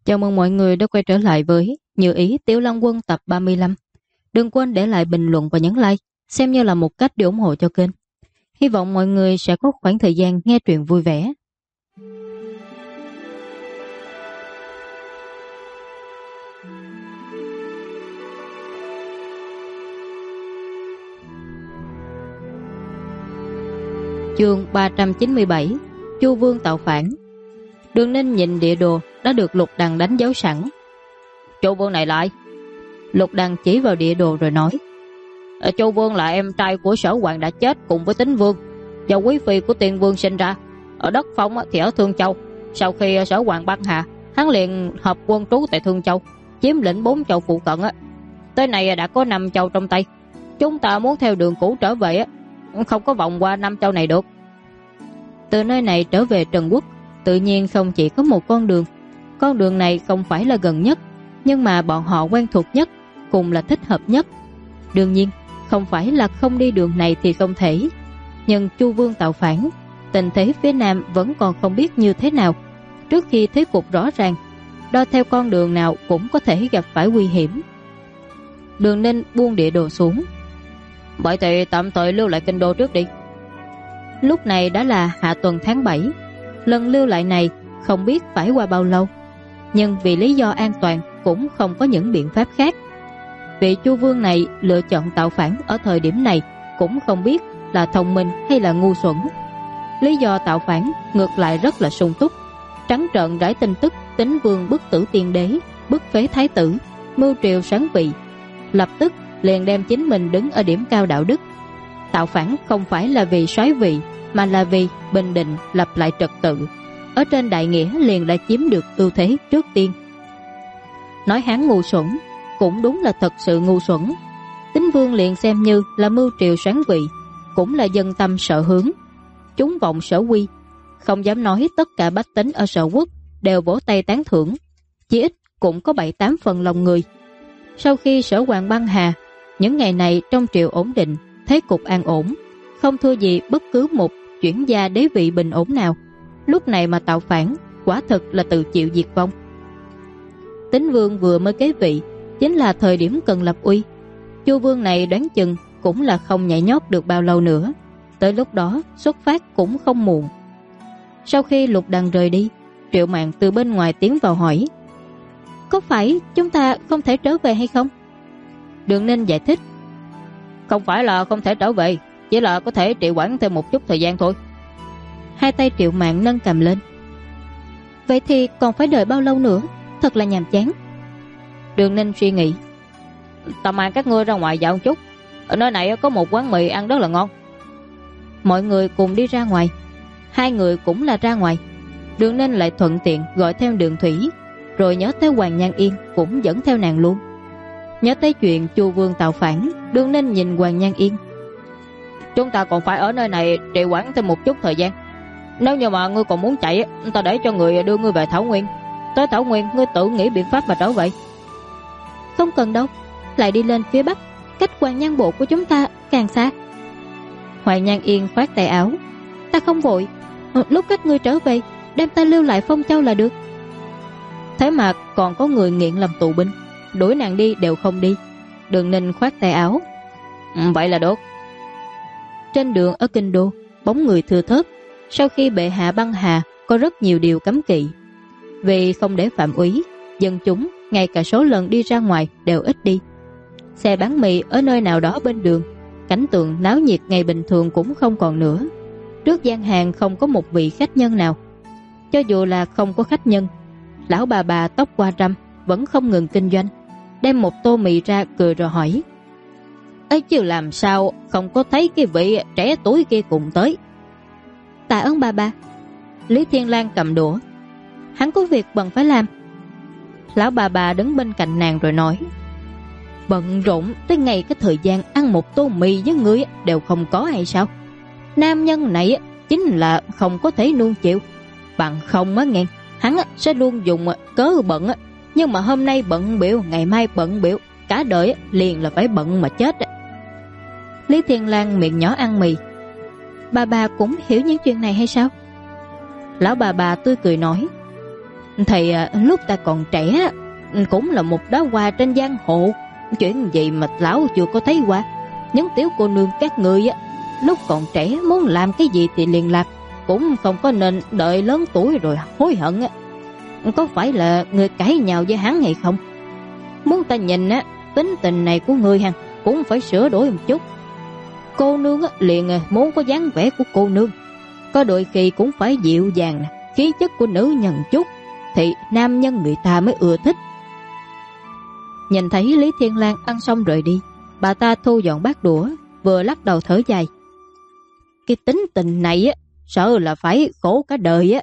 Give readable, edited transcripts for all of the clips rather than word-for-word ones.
Chào mừng mọi người đã quay trở lại với Như Ý Tiểu Long Quân tập 35. Đừng quên để lại bình luận và nhấn like, xem như là một cách để ủng hộ cho kênh. Hy vọng mọi người sẽ có khoảng thời gian nghe truyện vui vẻ. Chương 397. Chu Vương tạo phản. Đường Ninh nhìn địa đồ đã được Lục Đằng đánh dấu sẵn. Chu Vương này lại. Lục Đằng chỉ vào địa đồ rồi nói: Chu Vương là em trai của Sở Hoàng đã chết cùng với Tính Vương, do quý phi của Tiên Vương sinh ra. Ở đất Phong thì ở Thương Châu. Sau khi Sở Hoàng băng hà, hắn liền hợp quân trú tại Thương Châu, chiếm lĩnh 4 châu phụ cận. Tới nay đã có 5 châu trong tay. Chúng ta muốn theo đường cũ trở về, không có vòng qua 5 châu này được. Từ nơi này trở về Trần Quốc tự nhiên không chỉ có một con đường. Con đường này không phải là gần nhất, nhưng mà bọn họ quen thuộc nhất, cùng là thích hợp nhất. Đương nhiên không phải là không đi đường này thì không thể. Nhưng Chu Vương tạo phản, tình thế phía Nam vẫn còn không biết như thế nào. Trước khi thế cục rõ ràng, đo theo con đường nào cũng có thể gặp phải nguy hiểm. Đường Ninh buông địa đồ xuống. Vậy thì tạm thời lưu lại kinh đô trước đi. Lúc này đã là hạ tuần tháng 7. Lần lưu lại này không biết phải qua bao lâu, nhưng vì lý do an toàn cũng không có những biện pháp khác. Vị Chu Vương này lựa chọn tạo phản ở thời điểm này cũng không biết là thông minh hay là ngu xuẩn. Lý do tạo phản ngược lại rất là sung túc. Trắng trợn rải tin tức Tính Vương bức tử tiên đế, bức phế thái tử, mưu triều sáng vị. Lập tức liền đem chính mình đứng ở điểm cao đạo đức. Tạo phản không phải là vì soái vị, mà là vì bình định lập lại trật tự. Ở trên đại nghĩa liền đã chiếm được ưu thế trước tiên. Nói hắn ngu xuẩn cũng đúng là thật sự ngu xuẩn. Tính Vương liền xem như là mưu triều sáng vị, cũng là dân tâm sở hướng, chúng vọng sở quy. Không dám nói tất cả bách tính ở Sở Quốc đều vỗ tay tán thưởng, chỉ ít cũng có 7-8 phần lòng người. Sau khi Sở Hoàng băng hà, những ngày này trong triều ổn định, thế cục an ổn, không thua gì bất cứ một chuyển gia đế vị bình ổn nào. Lúc này mà tạo phản, quả thực là tự chịu diệt vong. Tính Vương vừa mới kế vị, chính là thời điểm cần lập uy. Chu Vương này đoán chừng cũng là không nhảy nhót được bao lâu nữa. Tới lúc đó xuất phát cũng không muộn. Sau khi Lục Đằng rời đi, Triệu Mạn từ bên ngoài tiến vào hỏi: Có phải chúng ta không thể trở về hay không? Đường Ninh giải thích: Không phải là không thể trở về, chỉ là có thể trì hoãn thêm một chút thời gian thôi. Hai tay Triệu Mạn nâng cầm lên: Vậy thì còn phải đợi bao lâu nữa? Thật là nhàm chán. Đường Ninh suy nghĩ: Ta mang các ngươi ra ngoài dạo một chút. Ở nơi này có một quán mì ăn rất là ngon. Mọi người cùng đi ra ngoài. Hai người cũng là ra ngoài. Đường Ninh lại thuận tiện gọi theo Đường Thủy, rồi nhớ tới Hoàng Nhan Yên cũng dẫn theo nàng luôn. Nhớ tới chuyện Chu Vương tạo phản, Đường Ninh nhìn Hoàng Nhan Yên: Chúng ta còn phải ở nơi này trì hoãn thêm một chút thời gian. Nếu như mà ngươi còn muốn chạy, ta để cho người đưa ngươi về Thảo Nguyên. Tới Thảo Nguyên ngươi tự nghĩ biện pháp mà trở về. Không cần đâu, lại đi lên phía Bắc, cách Hoàng Nhan Bộ của chúng ta càng xa. Hoàng Nhan Yên khoát tay áo: Ta không vội, lúc các ngươi trở về đem ta lưu lại Phong Châu là được. Thế mà còn có người nghiện làm tù binh, đuổi nàng đi đều không đi. Đường Ninh khoát tay áo: Vậy là được. Trên đường ở Kinh Đô, bóng người thưa thớt. Sau khi bệ hạ băng hà, có rất nhiều điều cấm kỵ. Vì không để phạm úy, dân chúng ngay cả số lần đi ra ngoài đều ít đi. Xe bán mì ở nơi nào đó bên đường, cảnh tượng náo nhiệt ngày bình thường cũng không còn nữa. Trước gian hàng không có một vị khách nhân nào. Cho dù là không có khách nhân, lão bà tóc qua râm vẫn không ngừng kinh doanh, đem một tô mì ra cười rồi hỏi: ấy chứ làm sao không có thấy cái vị trẻ tuổi kia cùng tới? Tạ ơn bà. Lý Thiên Lang cầm đũa: Hắn có việc bận phải làm. Lão bà đứng bên cạnh nàng rồi nói: Bận rộn tới ngày cái thời gian ăn một tô mì với ngươi đều không có hay sao? Nam nhân này chính là không có thể nuông chịu. Bằng không á nghe, hắn sẽ luôn dùng cớ bận, nhưng mà hôm nay bận biểu, ngày mai bận biểu, cả đời liền là phải bận mà chết. Lý Thiên Lang miệng nhỏ ăn mì: Bà cũng hiểu những chuyện này hay sao? Lão bà tươi cười nói: Thì lúc ta còn trẻ cũng là một đóa hoa trên giang hồ, chuyện gì mà lão chưa có thấy qua. Những tiểu cô nương các ngươi lúc còn trẻ muốn làm cái gì thì liền làm, cũng không có nên đợi lớn tuổi rồi hối hận. Có phải là người cãi nhau với hắn hay không? Muốn ta nhìn tính tình này của ngươi hằng cũng phải sửa đổi một chút. Cô nương liền muốn có dáng vẻ của cô nương, có đôi khi cũng phải dịu dàng, khí chất của nữ nhân chút, thì nam nhân người ta mới ưa thích. Nhìn thấy Lý Thiên Lang ăn xong rời đi, bà ta thu dọn bát đũa, vừa lắc đầu thở dài. Cái tính tình này sợ là phải khổ cả đời.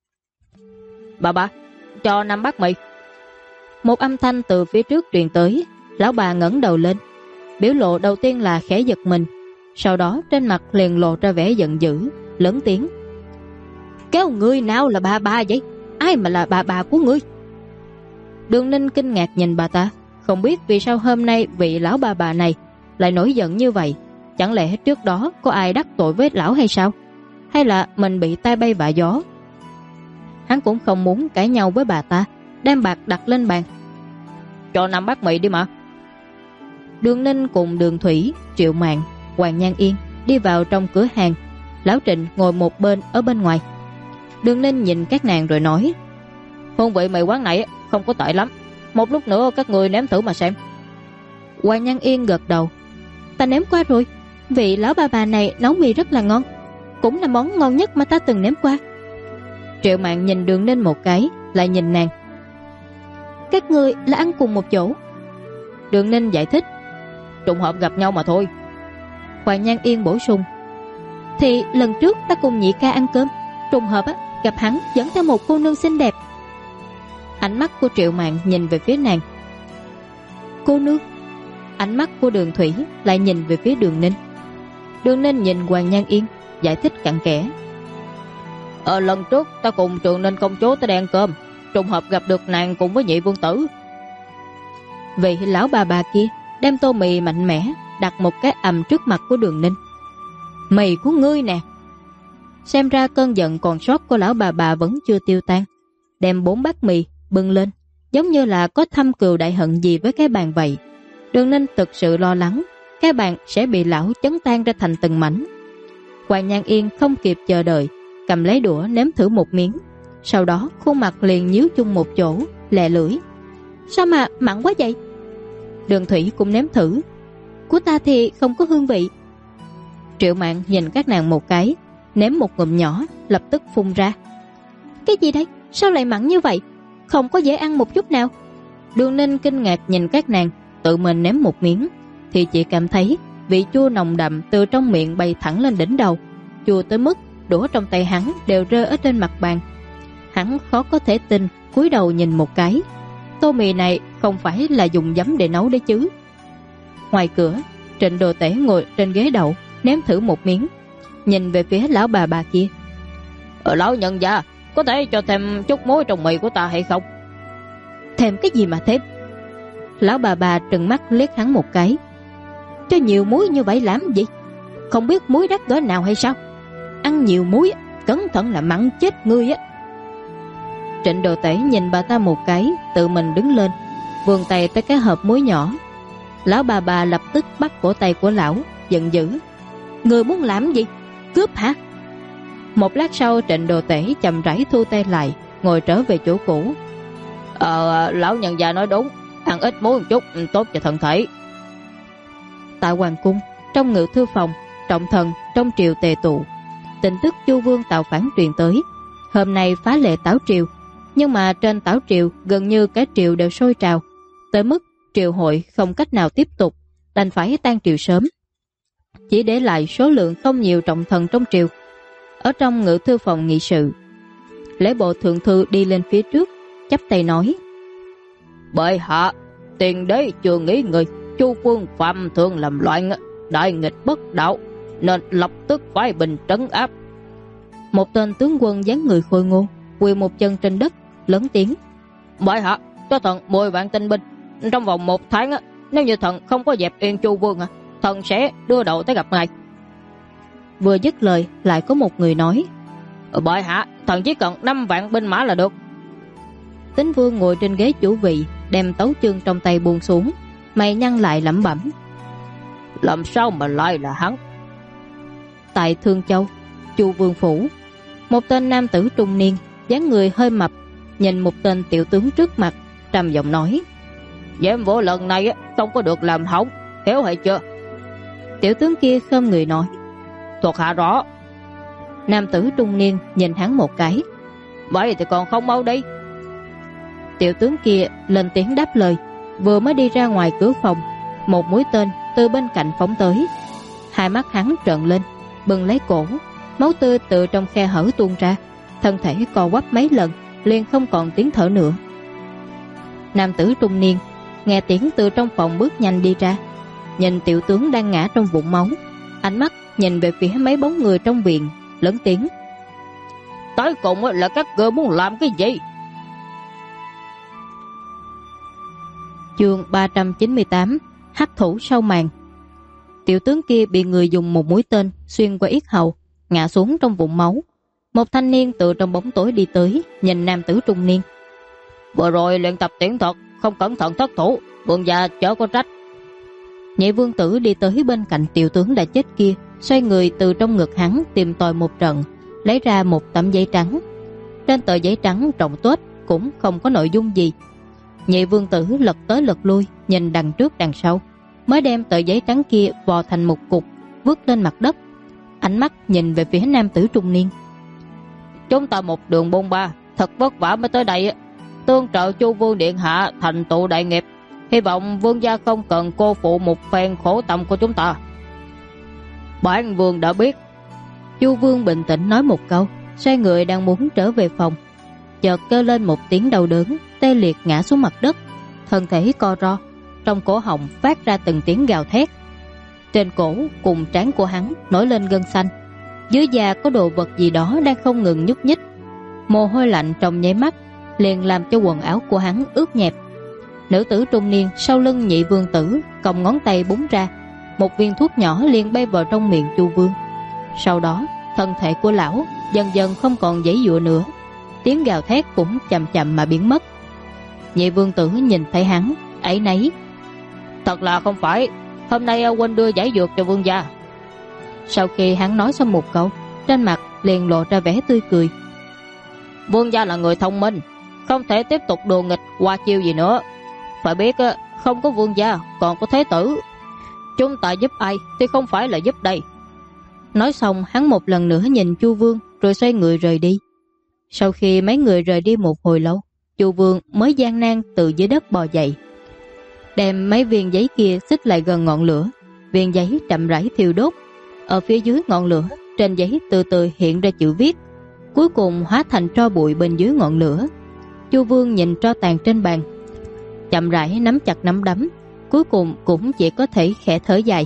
Bà, cho 5 bát mì. Một âm thanh từ phía trước truyền tới. Lão bà ngẩng đầu lên, biểu lộ đầu tiên là khẽ giật mình, sau đó trên mặt liền lộ ra vẻ giận dữ, lớn tiếng: Kéo ngươi nào là bà vậy? Ai mà là bà của ngươi? Đường Ninh kinh ngạc nhìn bà ta, không biết vì sao hôm nay vị lão bà này lại nổi giận như vậy. Chẳng lẽ trước đó có ai đắc tội với lão hay sao? Hay là mình bị tai bay vạ gió? Hắn cũng không muốn cãi nhau với bà ta, đem bạc đặt lên bàn. Cho 5 bát mì đi mà. Đường Ninh cùng Đường Thủy, Triệu Mạn, Hoàng Nhan Yên đi vào trong cửa hàng. Lão Trịnh ngồi một bên ở bên ngoài. Đường Ninh nhìn các nàng rồi nói: Hương vị mì quán này không có tệ lắm, một lúc nữa các người nếm thử mà xem. Hoàng Nhan Yên gật đầu: Ta nếm qua rồi, vị lão bà này nấu mì rất là ngon, cũng là món ngon nhất mà ta từng nếm qua. Triệu Mạn nhìn Đường Ninh một cái, lại nhìn nàng: Các người là ăn cùng một chỗ? Đường Ninh giải thích: Trùng hợp gặp nhau mà thôi. Hoàng Nhan Yên bổ sung: Thì lần trước ta cùng nhị ca ăn cơm, trùng hợp gặp hắn dẫn theo một cô nương xinh đẹp. Ánh mắt của Triệu Mạn nhìn về phía nàng. Cô nương? Ánh mắt của Đường Thủy lại nhìn về phía Đường Ninh. Đường Ninh nhìn Hoàng Nhan Yên, giải thích cặn kẽ: Lần trước ta cùng Trường Ninh công chúa tới đây ăn cơm, trùng hợp gặp được nàng cùng với nhị vương tử. Vị lão bà kia đem tô mì mạnh mẽ đặt một cái ầm trước mặt của Đường Ninh. Mì của ngươi nè. Xem ra cơn giận còn sót của lão bà vẫn chưa tiêu tan, đem 4 bát mì bưng lên, giống như là có thâm cừu đại hận gì với cái bàn vậy. Đường Ninh thực sự lo lắng cái bàn sẽ bị lão chấn tan ra thành từng mảnh. Hoàng Nhan Yên không kịp chờ đợi, cầm lấy đũa nếm thử một miếng, sau đó khuôn mặt liền nhíu chung một chỗ, lè lưỡi: Sao mà mặn quá vậy? Đường Thủy cũng nếm thử: Của ta thì không có hương vị. Triệu Mạn nhìn các nàng một cái, nếm một ngụm nhỏ, lập tức phun ra: Cái gì đây? Sao lại mặn như vậy? Không có dễ ăn một chút nào. Đường Ninh kinh ngạc nhìn các nàng, tự mình nếm một miếng thì chỉ cảm thấy vị chua nồng đậm từ trong miệng bay thẳng lên đỉnh đầu, chua tới mức đũa trong tay hắn đều rơi ở trên mặt bàn. Hắn khó có thể tin, cúi đầu nhìn một cái. Tô mì này không phải là dùng giấm để nấu đấy chứ? Ngoài cửa, Trịnh Đồ Tể ngồi trên ghế đậu, nếm thử một miếng, nhìn về phía lão bà kia: Lão nhân gia, có thể cho thêm chút muối trong mì của ta hay không? Thêm cái gì mà thêm? Lão bà trừng mắt liếc hắn một cái: Cho nhiều muối như vậy làm gì? Không biết muối đắt cỡ nào hay sao? Ăn nhiều muối cẩn thận là mặn chết ngươi á. Trịnh Đồ Tể nhìn bà ta một cái, tự mình đứng lên, vươn tay tới cái hộp muối nhỏ. Lão bà lập tức bắt cổ tay của lão, giận dữ: Ngươi muốn làm gì? Cướp hả? Một lát sau, Trịnh Đồ Tể chậm rãi thu tay lại, ngồi trở về chỗ cũ. Lão nhân già nói đúng, ăn ít muối một chút tốt cho thân thể. Tại hoàng cung, trong ngự thư phòng, trọng thần trong triều tề tụ. Tin tức Chu Vương tạo phản truyền tới. Hôm nay phá lệ tảo triều, nhưng mà trên tảo triều gần như cả triều đều sôi trào, tới mức triều hội không cách nào tiếp tục, đành phải tan triều sớm, chỉ để lại số lượng không nhiều trọng thần trong triều. Ở trong ngự thư phòng nghị sự, Lễ bộ thượng thư đi lên phía trước, chắp tay nói: Bệ hạ, tiền đế chưa nghĩ người Chu Vương phạm thượng làm loạn, đại nghịch bất đạo, nên lập tức phải bình trấn áp. Một tên tướng quân dáng người khôi ngô quỳ một chân trên đất, lớn tiếng: Bệ hạ, cho thần 10 vạn tinh binh, trong vòng 1 tháng, nếu như thần không có dẹp yên Chu Vương, thần sẽ đưa đầu tới gặp ngài. Vừa dứt lời, lại có một người nói: Bệ hạ, thần chỉ cần 5 vạn binh mã là được. Tín Vương ngồi trên ghế chủ vị, đem tấu chương trong tay buông xuống, mày nhăn lại lẩm bẩm: làm sao mà lại là hắn? Tại Thương Châu, Chu Vương phủ, một tên nam tử trung niên, dáng người hơi mập, nhìn một tên tiểu tướng trước mặt, trầm giọng nói: Giám vô lần này không có được làm hỏng, hiểu hay chưa? Tiểu tướng kia khom người nói: thuộc hạ rõ. Nam tử trung niên nhìn hắn một cái: vậy thì còn không mau đi. Tiểu tướng kia lên tiếng đáp lời, vừa mới đi ra ngoài cửa phòng, một mũi tên từ bên cạnh phóng tới. Hai mắt hắn trợn lên, bưng lấy cổ, máu tươi từ trong khe hở tuôn ra, thân thể co quắp mấy lần, liền không còn tiếng thở nữa. Nam tử trung niên nghe tiếng từ trong phòng bước nhanh đi ra, nhìn tiểu tướng đang ngã trong vũng máu, ánh mắt nhìn về phía mấy bóng người trong viện, lớn tiếng: tới cùng là các ngươi muốn làm cái gì? Chương 398: Hắc thủ sau màn. Tiểu tướng kia bị người dùng một mũi tên xuyên qua yết hầu, ngã xuống trong vũng máu. Một thanh niên từ trong bóng tối đi tới, nhìn nam tử trung niên: vừa rồi luyện tập tiễn thuật, không cẩn thận thất thủ, vương gia chớ có trách. Nhị vương tử đi tới bên cạnh tiểu tướng đã chết kia, xoay người từ trong ngực hắn tìm tòi một trận, lấy ra một tấm giấy trắng. Trên tờ giấy trắng rộng tuếch, cũng không có nội dung gì. Nhị vương tử lật tới lật lui, nhìn đằng trước đằng sau, mới đem tờ giấy trắng kia vò thành một cục, vứt lên mặt đất. Ánh mắt nhìn về phía nam tử trung niên: chúng ta một đường bôn ba, thật vất vả mới tới đây, tương trợ Chu vương điện hạ thành tựu đại nghiệp, hy vọng vương gia không cần cô phụ một phen khổ tâm của chúng ta. Bản vương đã biết. Chu vương bình tĩnh nói một câu, xoay người đang muốn trở về phòng, chợt kêu lên một tiếng đau đớn, tê liệt ngã xuống mặt đất, thân thể co ro, trong cổ họng phát ra từng tiếng gào thét. Trên cổ cùng trán của hắn nổi lên gân xanh, dưới da có đồ vật gì đó đang không ngừng nhúc nhích. Mồ hôi lạnh trong nháy mắt liền làm cho quần áo của hắn ướt nhẹp. Nữ tử trung niên sau lưng nhị vương tử còng ngón tay búng ra, một viên thuốc nhỏ liền bay vào trong miệng Chu vương. Sau đó thân thể của lão dần dần không còn giãy giụa nữa, tiếng gào thét cũng chậm chậm mà biến mất. Nhị vương tử nhìn thấy hắn áy náy: thật là không phải, hôm nay huynh đưa giải dược cho vương gia. Sau khi hắn nói xong một câu, trên mặt liền lộ ra vẻ tươi cười: vương gia là người thông minh, không thể tiếp tục đùa nghịch qua chiêu gì nữa. Phải biết không có vương gia còn có thế tử, chúng ta giúp ai thì không phải là giúp đây. Nói xong hắn một lần nữa nhìn Chu vương, rồi xoay người rời đi. Sau khi mấy người rời đi một hồi lâu, Chu vương mới gian nan từ dưới đất bò dậy, đem mấy viên giấy kia xích lại gần ngọn lửa. Viên giấy chậm rãi thiêu đốt, ở phía dưới ngọn lửa, trên giấy từ từ hiện ra chữ viết, cuối cùng hóa thành tro bụi bên dưới ngọn lửa. Chu vương nhìn tro tàn trên bàn, chậm rãi nắm chặt nắm đấm, cuối cùng cũng chỉ có thể khẽ thở dài.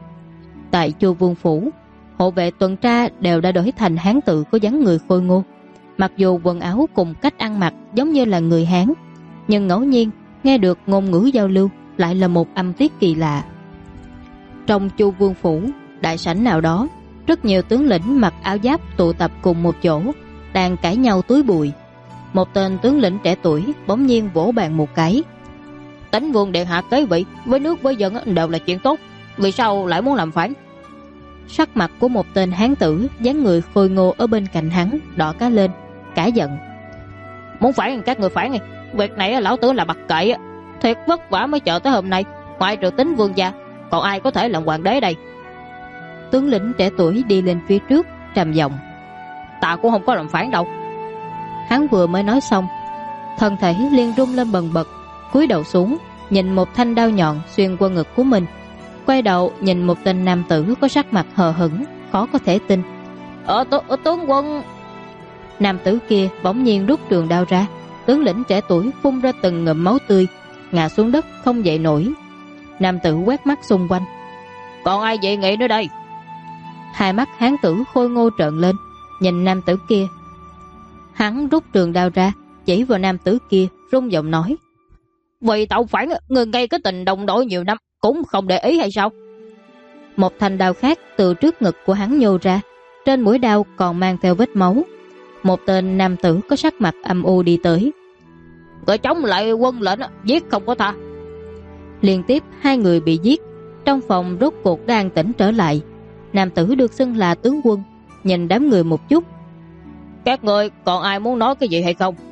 Tại Chu vương phủ, hộ vệ tuần tra đều đã đổi thành hán tự có dáng người khôi ngô. Mặc dù quần áo cùng cách ăn mặc giống như là người Hán, nhưng ngẫu nhiên nghe được ngôn ngữ giao lưu lại là một âm tiết kỳ lạ. Trong Chu vương phủ đại sảnh nào đó, rất nhiều tướng lĩnh mặc áo giáp tụ tập cùng một chỗ, đang cãi nhau túi bụi. Một tên tướng lĩnh trẻ tuổi bỗng nhiên vỗ bàn một cái: Tánh vương điện hạ kế vị với nước với dân đều là chuyện tốt, vì sao lại muốn làm phản? Sắc mặt của một tên hán tử dáng người khôi ngô ở bên cạnh hắn đỏ cá lên, cả giận: muốn phản các người phản, việc này lão tử là mặc kệ, thiệt vất vả mới chờ tới hôm nay, ngoại trừ Tính vương gia còn ai có thể làm hoàng đế đây? Tướng lĩnh trẻ tuổi đi lên phía trước trầm giọng: ta cũng không có làm phản đâu. Hắn vừa mới nói xong, thân thể liền rung lên bần bật, cúi đầu xuống nhìn một thanh đao nhọn xuyên qua ngực của mình, quay đầu nhìn một tên nam tử có sắc mặt hờ hững, khó có thể tin: tướng quân. Nam tử kia bỗng nhiên rút trường đao ra, tướng lĩnh trẻ tuổi phun ra từng ngụm máu tươi, ngã xuống đất không dậy nổi. Nam tử quét mắt xung quanh: còn ai dị nghị nữa đây? Hai mắt hán tử khôi ngô trợn lên, nhìn nam tử kia. Hắn rút trường đao ra, chỉ vào nam tử kia, rung giọng nói: vì tạo phản, người ngay cái tình đồng đội nhiều năm cũng không để ý hay sao? Một thanh đao khác từ trước ngực của hắn nhô ra, trên mũi đao còn mang theo vết máu. Một tên nam tử có sắc mặt âm u đi tới: Người chống lại quân lệnh giết không có tha. Liên tiếp 2 người bị giết. Trong phòng rốt cuộc đã an tĩnh trở lại. Nam tử được xưng là tướng quân nhìn đám người một chút. Các người còn ai muốn nói cái gì hay không?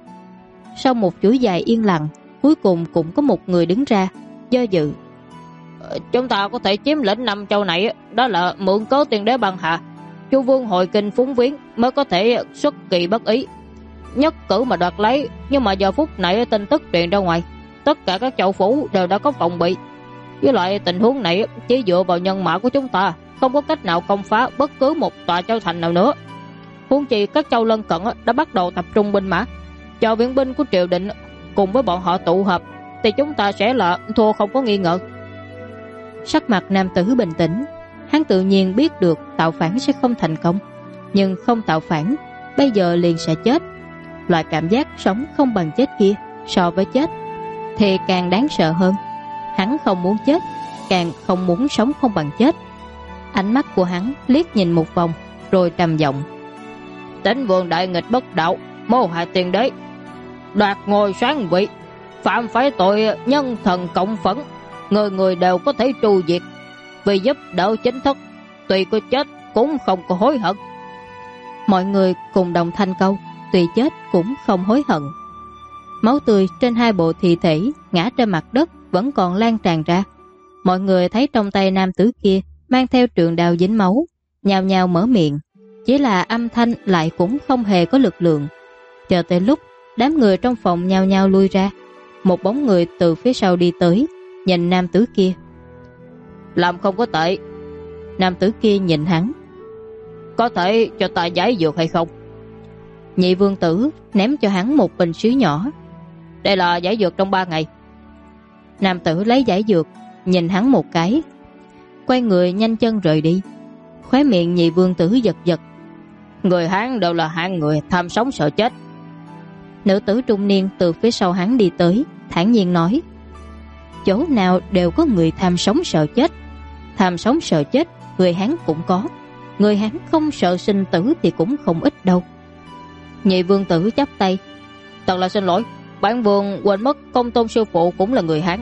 Sau một chuỗi dài yên lặng, cuối cùng cũng có một người đứng ra do dự. Chúng ta có thể chiếm lĩnh 5 châu này, đó là mượn cớ tiền đế băng hà. Chu vương hội kinh phúng viếng mới có thể xuất kỳ bất ý, nhất cử mà đoạt lấy. Nhưng mà giờ phút này tin tức truyền ra ngoài, tất cả các châu phủ đều đã có phòng bị. Với lại tình huống này chỉ dựa vào nhân mã của chúng ta không có cách nào công phá bất cứ một tòa châu thành nào nữa. Huống chi các châu lân cận đã bắt đầu tập trung binh mã, cho viện binh của triều đình cùng với bọn họ tụ hợp thì chúng ta sẽ là thua không có nghi ngờ. Sắc mặt nam tử bình tĩnh. Hắn tự nhiên biết được tạo phản sẽ không thành công, nhưng không tạo phản bây giờ liền sẽ chết. Loại cảm giác sống không bằng chết kia so với chết thì càng đáng sợ hơn. Hắn không muốn chết, càng không muốn sống không bằng chết. Ánh mắt của hắn liếc nhìn một vòng rồi trầm giọng. Tĩnh vương đại nghịch bất đạo, mưu hại tiền đế, đoạt ngôi soán vị, phạm phải tội nhân thần cộng phẫn, người người đều có thể tru diệt. Vì giúp đỡ chính thức, tuy có chết cũng không có hối hận. Mọi người cùng đồng thanh câu, tuy chết cũng không hối hận. Máu tươi trên 2 bộ thi thể ngã trên mặt đất vẫn còn lan tràn ra. Mọi người thấy trong tay nam tử kia mang theo trường đao dính máu, nhao nhao mở miệng, chỉ là âm thanh lại cũng không hề có lực lượng. Chờ tới lúc đám người trong phòng nhao nhao lui ra, một bóng người từ phía sau đi tới, nhìn nam tử kia. Làm không có tệ. Nam tử kia nhìn hắn. Có thể cho ta giải dược hay không? Nhị vương tử ném cho hắn một bình sứ nhỏ. Đây là giải dược trong 3 ngày. Nam tử lấy giải dược, nhìn hắn một cái, quay người nhanh chân rời đi. Khóe miệng nhị vương tử giật giật. Người Hán đều là hạng người tham sống sợ chết. Nữ tử trung niên từ phía sau hắn đi tới, thản nhiên nói. Chỗ nào đều có người tham sống sợ chết. Tham sống sợ chết người Hán cũng có, người Hán không sợ sinh tử thì cũng không ít đâu. Nhị vương tử chắp tay. Thật là xin lỗi, bản vương quên mất công tôn sư phụ cũng là người Hán.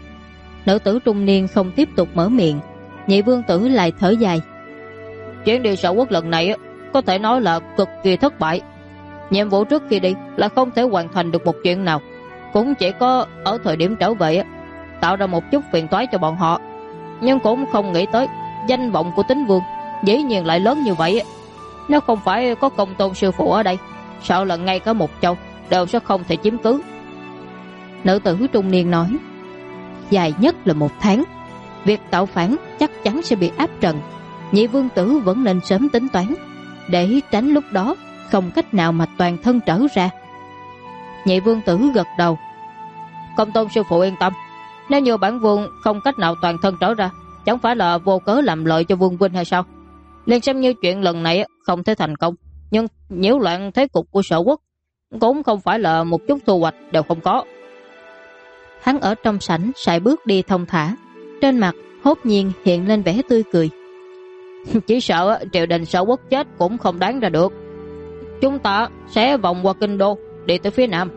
Nữ tử trung niên không tiếp tục mở miệng. Nhị vương tử lại thở dài. Chuyến đi Sở Quốc lần này có thể nói là cực kỳ thất bại. Nhiệm vụ trước khi đi là không thể hoàn thành được một chuyện nào, cũng chỉ có ở thời điểm trở về tạo ra một chút phiền toái cho bọn họ. Nhưng cũng không nghĩ tới danh vọng của Tín vương dĩ nhiên lại lớn như vậy. Nếu không phải có công tôn sư phụ ở đây, sợ là ngay cả một châu đều sẽ không thể chiếm cứ. Nữ tử trung niên nói. Dài nhất là 1 tháng. Việc tạo phản chắc chắn sẽ bị áp trận. Nhị vương tử vẫn nên sớm tính toán, để tránh lúc đó không cách nào mà toàn thân trở ra. Nhị vương tử gật đầu. Công tôn sư phụ yên tâm, nếu như bản vương không cách nào toàn thân trở ra, chẳng phải là vô cớ làm lợi cho vương huynh hay sao? Liền xem như chuyện lần này không thể thành công, nhưng nhiễu loạn thế cục của Sở Quốc cũng không phải là một chút thu hoạch đều không có. Hắn ở trong sảnh sải bước đi thông thả, trên mặt hốt nhiên hiện lên vẻ tươi cười. Chỉ sợ triều đình Sở Quốc chết cũng không đáng ra được. Chúng ta sẽ vòng qua kinh đô đi tới phía nam.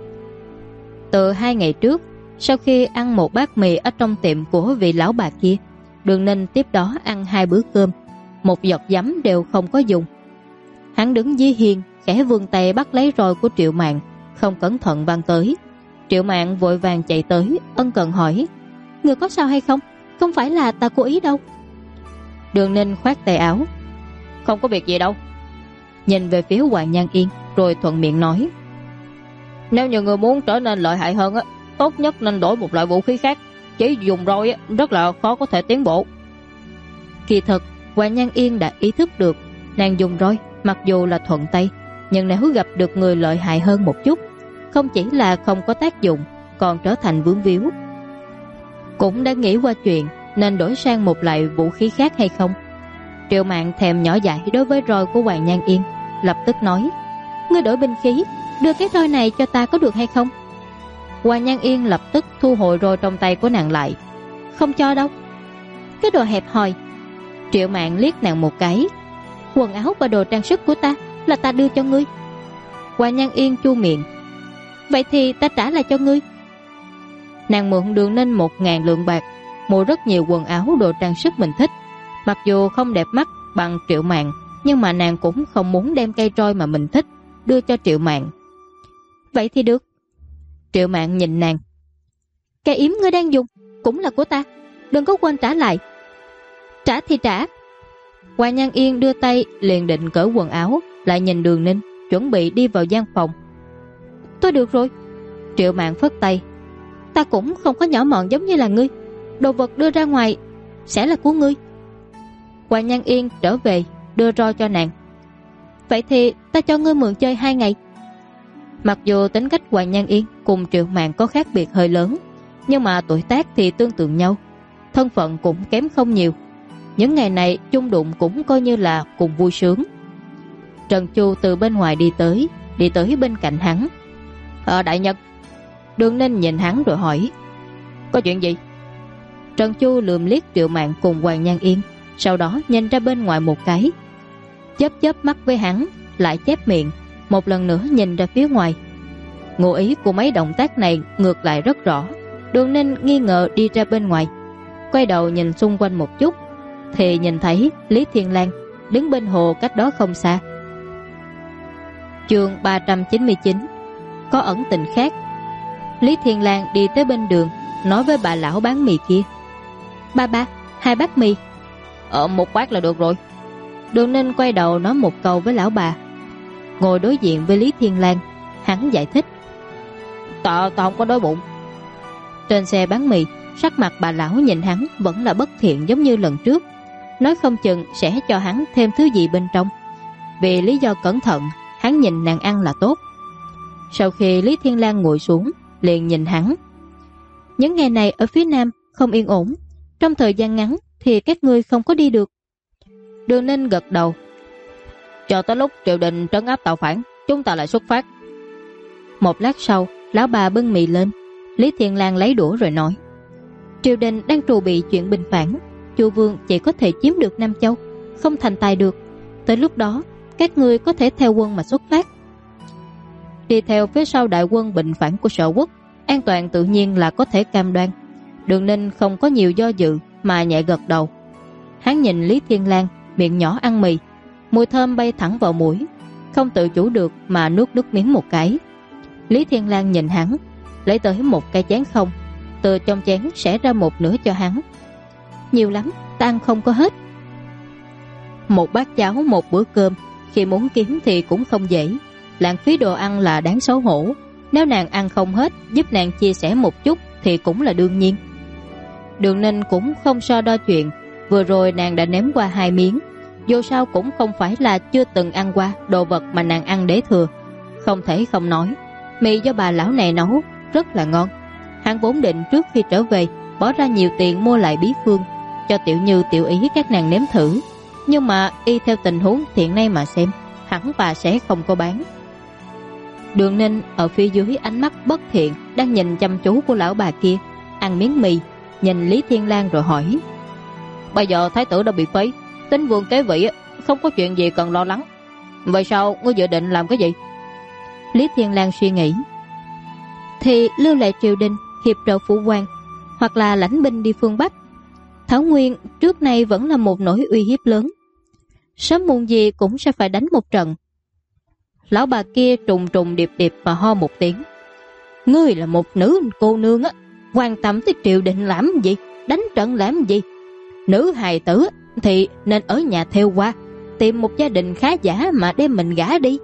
Từ 2 ngày trước, sau khi ăn một bát mì ở trong tiệm của vị lão bà kia, Đường Ninh tiếp đó ăn 2 bữa cơm, một giọt giấm đều không có dùng. Hắn đứng dưới hiên, khẽ vươn tay bắt lấy roi của Triệu Mạn, không cẩn thận văng tới. Triệu Mạn vội vàng chạy tới, ân cần hỏi: Người có sao hay không? Không phải là ta cố ý đâu. Đường Ninh khoát tay áo: Không có việc gì đâu. Nhìn về phía Hoàng Nhan Yên rồi thuận miệng nói: Nếu như người muốn trở nên lợi hại hơn tốt nhất nên đổi một loại vũ khí khác. Chỉ dùng roi rất là khó có thể tiến bộ. Kỳ thực Hoàng Nhan Yên đã ý thức được, nàng dùng roi mặc dù là thuận tay, nhưng nếu gặp được người lợi hại hơn một chút, không chỉ là không có tác dụng, còn trở thành vướng víu. Cũng đã nghĩ qua chuyện nên đổi sang một loại vũ khí khác hay không. Triệu Mạn thèm nhỏ dãi đối với roi của Hoàng Nhan Yên, lập tức nói: Ngươi đổi binh khí, đưa cái roi này cho ta có được hay không? Hoàng Nhan Yên lập tức thu hồi roi trong tay của nàng lại: Không cho đâu. Cái đồ hẹp hòi. Triệu Mạn liếc nàng một cái: Quần áo và đồ trang sức của ta là ta đưa cho ngươi. Hoàng Nhan Yên chu miệng: Vậy thì ta trả lại cho ngươi. Nàng mượn Đường Ninh 1.000 lượng bạc, mua rất nhiều quần áo đồ trang sức mình thích. Mặc dù không đẹp mắt bằng Triệu Mạn, nhưng mà nàng cũng không muốn đem cây roi mà mình thích đưa cho Triệu Mạn. Vậy thì được. Triệu Mạn nhìn nàng. Cây yếm ngươi đang dùng cũng là của ta, đừng có quên trả lại. Trả thì trả. Hoàng Nhan Yên đưa tay liền định cởi quần áo, lại nhìn Đường Ninh chuẩn bị đi vào gian phòng. Thôi được rồi. Triệu Mạn phất tay. Ta cũng không có nhỏ mọn giống như là ngươi, đồ vật đưa ra ngoài sẽ là của ngươi. Hoàng Nhan Yên trở về đưa roi cho nàng. Vậy thì ta cho ngươi mượn chơi 2 ngày. Mặc dù tính cách Hoàng Nhan Yên cùng Triệu Mạn có khác biệt hơi lớn, nhưng mà tuổi tác thì tương tự nhau, thân phận cũng kém không nhiều. Những ngày này chung đụng cũng coi như là cùng vui sướng. Trần Chu từ bên ngoài đi tới bên cạnh hắn. Đại nhân. Đường Ninh nhìn hắn rồi hỏi. Có chuyện gì? Trần Chu lườm liếc Triệu Mạn cùng Hoàng Nhan Yên, sau đó nhìn ra bên ngoài một cái, chớp chớp mắt với hắn, lại chép miệng, một lần nữa nhìn ra phía ngoài. Ngụ ý của mấy động tác này ngược lại rất rõ. Đường Ninh nghi ngờ đi ra bên ngoài, quay đầu nhìn xung quanh một chút, thì nhìn thấy Lý Thiên Lang đứng bên hồ cách đó không xa. Chương 399. Có ẩn tình khác. Lý Thiên Lang đi tới bên đường, nói với bà lão bán mì kia. Ba, 2 bát mì. Một bát là được rồi. Đường Ninh quay đầu nói một câu với lão bà. Ngồi đối diện với Lý Thiên Lang, hắn giải thích. Ta không có đói bụng. Trên xe bán mì, sắc mặt bà lão nhìn hắn vẫn là bất thiện giống như lần trước, nói không chừng sẽ cho hắn thêm thứ gì bên trong. Vì lý do cẩn thận, hắn nhìn nàng ăn là tốt. Sau khi Lý Thiên Lang ngồi xuống, liền nhìn hắn. Những ngày này ở phía Nam không yên ổn, trong thời gian ngắn thì các ngươi không có đi được. Đường Ninh gật đầu. Chờ tới lúc triều đình trấn áp tạo phản, chúng ta lại xuất phát. Một lát sau, lão bà bưng mì lên. Lý Thiên Lang lấy đũa rồi nói. Triều đình đang trù bị chuyện bình phản, Chu vương chỉ có thể chiếm được Nam Châu, không thành tài được. Tới lúc đó các ngươi có thể theo quân mà xuất phát. Đi theo phía sau đại quân bình phản của Sở Quốc, an toàn tự nhiên là có thể cam đoan. Đường Ninh không có nhiều do dự mà nhẹ gật đầu. Hắn nhìn Lý Thiên Lang miệng nhỏ ăn mì, mùi thơm bay thẳng vào mũi, không tự chủ được mà nuốt nước miếng một cái. Lý Thiên Lang nhìn hắn, lấy tới một cái chén không, từ trong chén xẻ ra một nửa cho hắn. Nhiều lắm, ta ăn không có hết. Một bát cháo một bữa cơm, khi muốn kiếm thì cũng không dễ. Lãng phí đồ ăn là đáng xấu hổ. Nếu nàng ăn không hết, giúp nàng chia sẻ một chút thì cũng là đương nhiên. Đường Ninh cũng không so đo chuyện. Vừa rồi nàng đã nếm qua 2 miếng, dù sao cũng không phải là chưa từng ăn qua đồ vật mà nàng ăn để thừa. Không thể không nói, mì do bà lão này nấu rất là ngon. Hắn vốn định trước khi trở về bỏ ra nhiều tiền mua lại bí phương cho Tiểu Như Tiểu Ý các nàng nếm thử, nhưng mà y theo tình huống hiện nay mà xem, hẳn bà sẽ không có bán. Đường Ninh ở phía dưới ánh mắt bất thiện đang nhìn chăm chú của lão bà kia, ăn miếng mì, nhìn Lý Thiên Lang rồi hỏi. Bây giờ thái tử đã bị phế, tính vương kế vị, không có chuyện gì cần lo lắng. Vậy sao ngươi dự định làm cái gì? Lý Thiên Lang suy nghĩ. Thì lưu lại triều đình, hiệp trợ phụ hoàng, hoặc là lãnh binh đi phương Bắc. Thảo Nguyên trước nay vẫn là một nỗi uy hiếp lớn, sớm muộn gì cũng sẽ phải đánh một trận. Lão bà kia trùng trùng điệp điệp và ho một tiếng. Ngươi là một nữ cô nương á, quan tâm tới triều đình làm gì, đánh trận làm gì? Nữ hài tử thì nên ở nhà theo qua, tìm một gia đình khá giả mà đem mình gả đi.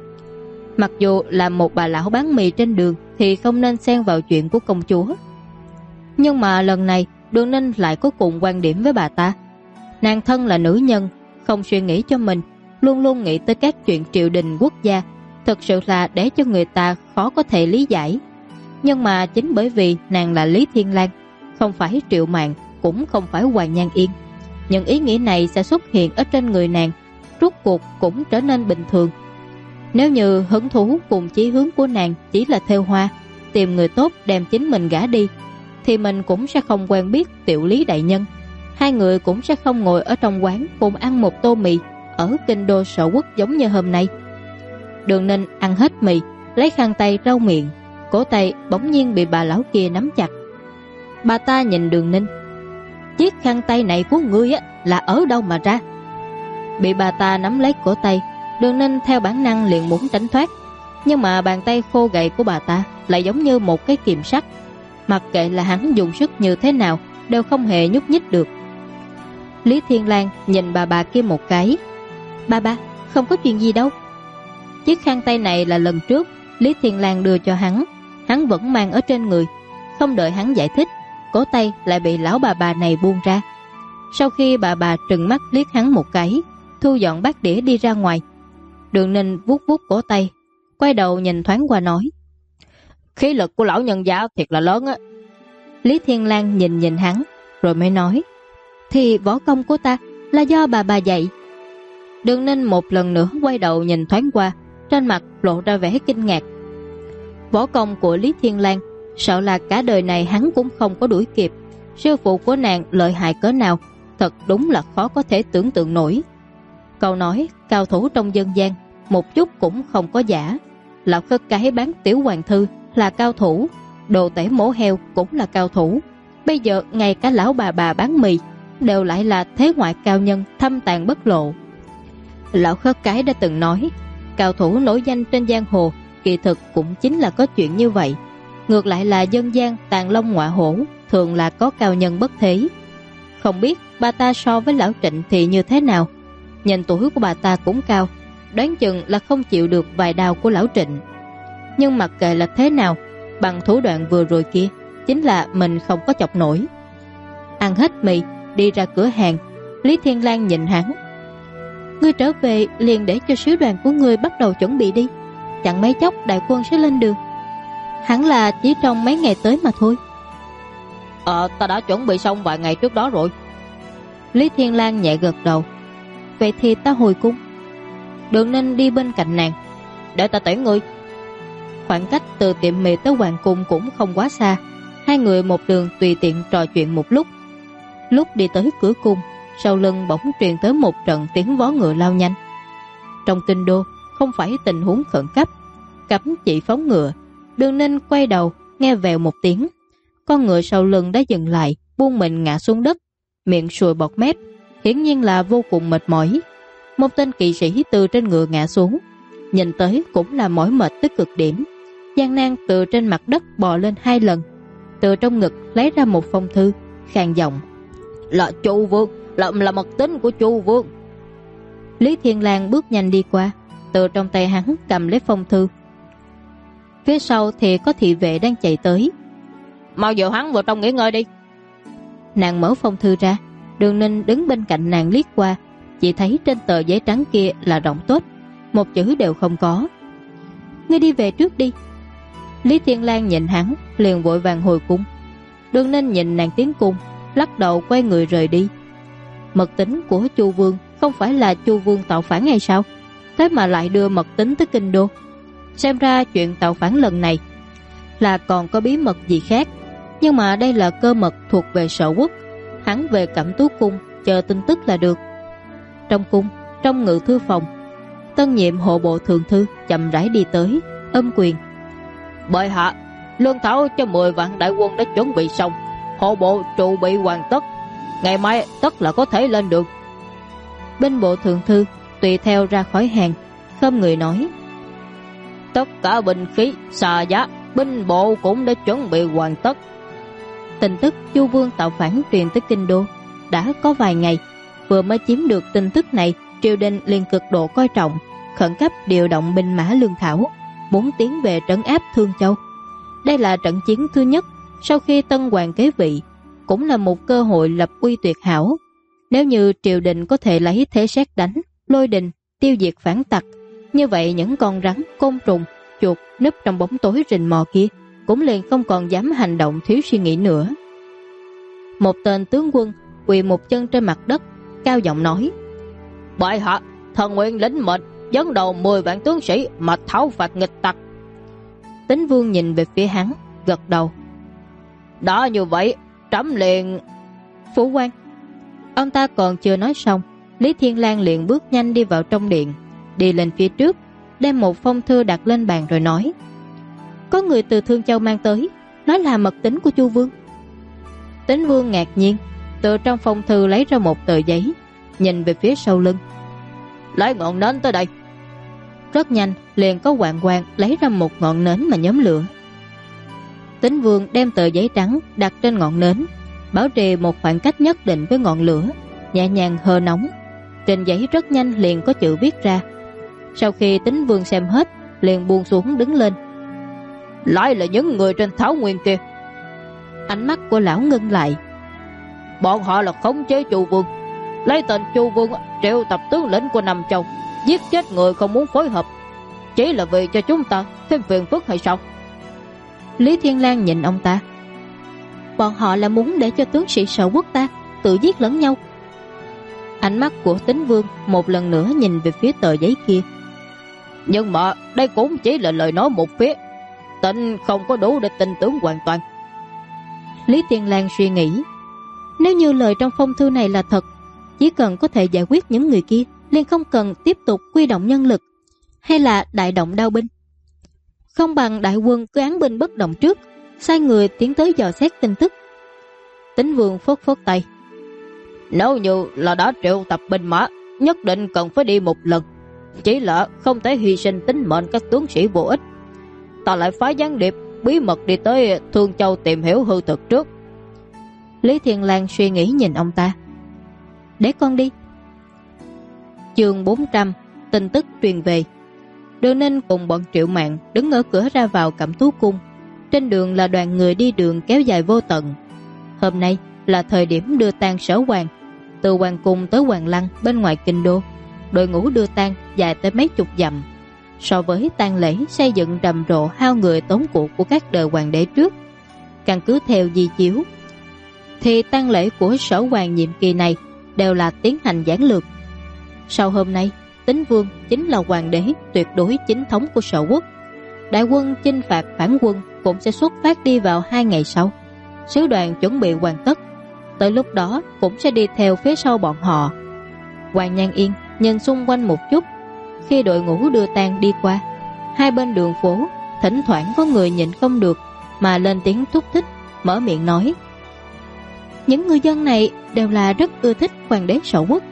Mặc dù là một bà lão bán mì trên đường thì không nên xen vào chuyện của công chúa, nhưng mà lần này Đường Ninh lại có cùng quan điểm với bà ta. Nàng thân là nữ nhân, không suy nghĩ cho mình, luôn luôn nghĩ tới các chuyện triều đình quốc gia, thực sự là để cho người ta khó có thể lý giải. Nhưng mà chính bởi vì nàng là Lý Thiên Lang, không phải Triệu Mạn, cũng không phải Hoàng Nhan Yên, những ý nghĩ này sẽ xuất hiện ở trên người nàng, rốt cuộc cũng trở nên bình thường. Nếu như hứng thú cùng chí hướng của nàng chỉ là theo hoa, tìm người tốt đem chính mình gả đi, thì mình cũng sẽ không quen biết Tiểu Lý đại nhân. Hai người cũng sẽ không ngồi ở trong quán cùng ăn một tô mì ở kinh đô Sở Quốc giống như hôm nay. Đường Ninh ăn hết mì, lấy khăn tay lau miệng, Cổ tay bỗng nhiên bị bà lão kia nắm chặt. Bà ta nhìn Đường Ninh. Chiếc khăn tay này của ngươi á là ở đâu mà ra? Bị bà ta nắm lấy cổ tay, Đường Ninh theo bản năng liền muốn tránh thoát, nhưng mà bàn tay khô gầy của bà ta lại giống như một cái kìm sắt, mặc kệ là hắn dùng sức như thế nào đều không hề nhúc nhích được. Lý Thiên Lang nhìn bà kia một cái. Bà, không có chuyện gì đâu. Chiếc khăn tay này là lần trước Lý Thiên Lang đưa cho hắn vẫn mang ở trên người. Không đợi hắn giải thích, cổ tay lại bị lão bà này buông ra. Sau khi bà trừng mắt liếc hắn một cái, thu dọn bát đĩa đi ra ngoài. Đường Ninh vuốt cổ tay, quay đầu nhìn thoáng qua nói: Khí lực của lão nhân gia thiệt là lớn á. Lý Thiên Lang nhìn hắn rồi mới nói: Thì võ công của ta là do bà dạy. Đường Ninh một lần nữa quay đầu nhìn thoáng qua, trên mặt lộ ra vẻ kinh ngạc. Võ công của Lý Thiên Lang sợ là cả đời này hắn cũng không có đuổi kịp. Sư phụ của nàng lợi hại cỡ nào, thật đúng là khó có thể tưởng tượng nổi. Câu nói cao thủ trong dân gian một chút cũng không có giả. Lão Khất Cái bán tiểu hoàng thư là cao thủ, đồ tể mổ heo cũng là cao thủ. Bây giờ ngay cả lão bà bán mì đều lại là thế ngoại cao nhân thâm tàng bất lộ. Lão Khất Cái đã từng nói, cao thủ nổi danh trên giang hồ kỳ thực cũng chính là có chuyện như vậy. Ngược lại là dân gian tàn long ngọa hổ thường là có cao nhân bất thế. Không biết bà ta so với lão Trịnh thì như thế nào. Nhìn tuổi của bà ta cũng cao, đoán chừng là không chịu được vài đao của lão Trịnh. Nhưng mặc kệ là thế nào, bằng thủ đoạn vừa rồi kia, chính là mình không có chọc nổi. Ăn hết mì, đi ra cửa hàng, Lý Thiên Lang nhìn hắn: Ngươi trở về liền để cho sứ đoàn của ngươi bắt đầu chuẩn bị đi, chẳng mấy chốc đại quân sẽ lên đường. Hẳn là chỉ trong mấy ngày tới mà thôi. Ta đã chuẩn bị xong vài ngày trước đó rồi. Lý Thiên Lang nhẹ gật đầu. Vậy thì ta hồi cung. Đường Ninh đi bên cạnh nàng: Để ta tiễn ngươi. Khoảng cách từ tiệm mì tới hoàng cung cũng không quá xa. Hai người một đường tùy tiện trò chuyện một lúc. Lúc đi tới cửa cung, sau lưng bỗng truyền tới một trận tiếng vó ngựa lao nhanh. Trong kinh đô không phải tình huống khẩn cấp, cấm chỉ phóng ngựa. Đường Ninh quay đầu, nghe vèo một tiếng, con ngựa sau lưng đã dừng lại, buông mình ngã xuống đất, miệng sùi bọt mép, hiển nhiên là vô cùng mệt mỏi. Một tên kỵ sĩ từ trên ngựa ngã xuống, nhìn tới cũng là mỏi mệt tới cực điểm, gian nan từ trên mặt đất bò lên 2 lần, từ trong ngực lấy ra một phong thư, khàn giọng: Là Chu Vương, là mật tín của Chu Vương. Lý Thiên Lang bước nhanh đi qua, từ trong tay hắn cầm lấy phong thư. Phía sau thì có thị vệ đang chạy tới. Mau dìu hắn vào trong nghỉ ngơi đi. Nàng mở phong thư ra. Đường Ninh đứng bên cạnh nàng liếc qua, chỉ thấy trên tờ giấy trắng kia là đọng tốt, một chữ đều không có. Ngươi đi về trước đi. Lý Thiên Lang nhìn hắn, liền vội vàng hồi cung. Đường Ninh nhìn nàng tiến cung, lắc đầu quay người rời đi. Mật tín của Chu Vương không phải là Chu Vương tạo phản hay sao? Thế mà lại đưa mật tín tới kinh đô. Xem ra chuyện tạo phản lần này là còn có bí mật gì khác. Nhưng mà đây là cơ mật thuộc về Sở Quốc. Hắn về Cẩm Tú cung chờ tin tức là được. Trong cung, trong ngự thư phòng, tân nhiệm hộ bộ thượng thư chậm rãi đi tới, ôm quyền: Bệ hạ, lương thảo cho 10 vạn đại quân đã chuẩn bị xong, hộ bộ trụ bị hoàn tất, ngày mai tất là có thể lên đường. Binh bộ thượng thư tùy theo ra khỏi hàng, khom người nói: Tất cả binh khí, xà giá, binh bộ cũng đã chuẩn bị hoàn tất. Tin tức Chu Vương tạo phản truyền tới kinh đô đã có vài ngày. Vừa mới chiếm được tin tức này, triều đình liền cực độ coi trọng, khẩn cấp điều động binh mã lương thảo, muốn tiến về trấn áp Thương Châu. Đây là trận chiến thứ nhất sau khi Tân Hoàng kế vị, cũng là một cơ hội lập uy tuyệt hảo. Nếu như triều đình có thể lấy thế sét đánh, lôi đình, tiêu diệt phản tặc, như vậy những con rắn, côn trùng, chuột núp trong bóng tối rình mò kia cũng liền không còn dám hành động thiếu suy nghĩ nữa. Một tên tướng quân quỳ một chân trên mặt đất, cao giọng nói: Bệ hạ, thần nguyện lĩnh mệnh dẫn đầu 10 vạn tướng sĩ mà thảo phạt nghịch tặc. Tín Vương nhìn về phía hắn, gật đầu: Đã như vậy, trẫm liền... Phủ quan. Ông ta còn chưa nói xong, Lý Thiên Lang liền bước nhanh đi vào trong điện, đi lên phía trước, đem một phong thư đặt lên bàn rồi nói: có người từ Thương Châu mang tới, nói là mật tín của Chu Vương. Tín Vương ngạc nhiên, từ trong phong thư lấy ra một tờ giấy, nhìn về phía sau lưng. Lấy ngọn nến tới đây. Rất nhanh liền có Hoàng Quang lấy ra một ngọn nến mà nhóm lửa. Tín Vương đem tờ giấy trắng đặt trên ngọn nến, bảo trì một khoảng cách nhất định với ngọn lửa, nhẹ nhàng hơ nóng. Trên giấy rất nhanh liền có chữ viết ra. Sau khi Tín Vương xem hết, liền buông xuống đứng lên. Lại là những người trên Thảo Nguyên kia. Ánh mắt của lão ngưng lại. Bọn họ là khống chế Chu Vương, lấy tên Chu Vương triệu tập tướng lĩnh của Nam Châu, giết chết người không muốn phối hợp, chỉ là vì cho chúng ta thêm phiền phức hay sao? Lý Thiên Lang nhìn ông ta. Bọn họ là muốn để cho tướng sĩ Sở Quốc ta tự giết lẫn nhau. Ánh mắt của Tín Vương một lần nữa nhìn về phía tờ giấy kia. Nhưng mà đây cũng chỉ là lời nói một phía, Tịnh không có đủ để tin tưởng hoàn toàn. Lý Thiên Lang suy nghĩ, nếu như lời trong phong thư này là thật, chỉ cần có thể giải quyết những người kia, liền không cần tiếp tục quy động nhân lực hay là đại động đao binh. Không bằng đại quân cứ án binh bất động trước, sai người tiến tới dò xét tin tức. Tín Vương phất phất tay. Nếu như là đã triệu tập binh mã, nhất định cần phải đi một lần, chỉ là không thể hy sinh tính mệnh các tướng sĩ vô ích. Ta lại phái gián điệp bí mật đi tới Thương Châu tìm hiểu hư thực trước. Lý Thiên Lang suy nghĩ nhìn ông ta. Để con đi. Chương 400, tin tức truyền về. Đường Ninh cùng bọn Triệu Mạn đứng ở cửa ra vào Cẩm Tú Cung. Trên đường là đoàn người đi đường kéo dài vô tận. Hôm nay là thời điểm đưa tang Sở Hoàng. Từ Hoàng Cung tới Hoàng Lăng bên ngoài kinh đô, đội ngũ đưa tang dài tới mấy chục dặm. So với tang lễ xây dựng rầm rộ hao người tốn của các đời hoàng đế trước, căn cứ theo di chiếu, thì tang lễ của Sở Hoàng nhiệm kỳ này đều là tiến hành giản lược. Sau hôm nay, Tín Vương chính là hoàng đế tuyệt đối chính thống của Sở Quốc. Đại quân chinh phạt phản quân cũng sẽ xuất phát đi vào 2 ngày sau. Sứ đoàn chuẩn bị hoàn tất, tới lúc đó cũng sẽ đi theo phía sau bọn họ. Hoàng Nhan Yên nhìn xung quanh một chút. Khi đội ngũ đưa tang đi qua, hai bên đường phố thỉnh thoảng có người nhịn không được mà lên tiếng thúc thích, mở miệng nói: những người dân này đều là rất ưa thích hoàng đế Sở Quốc.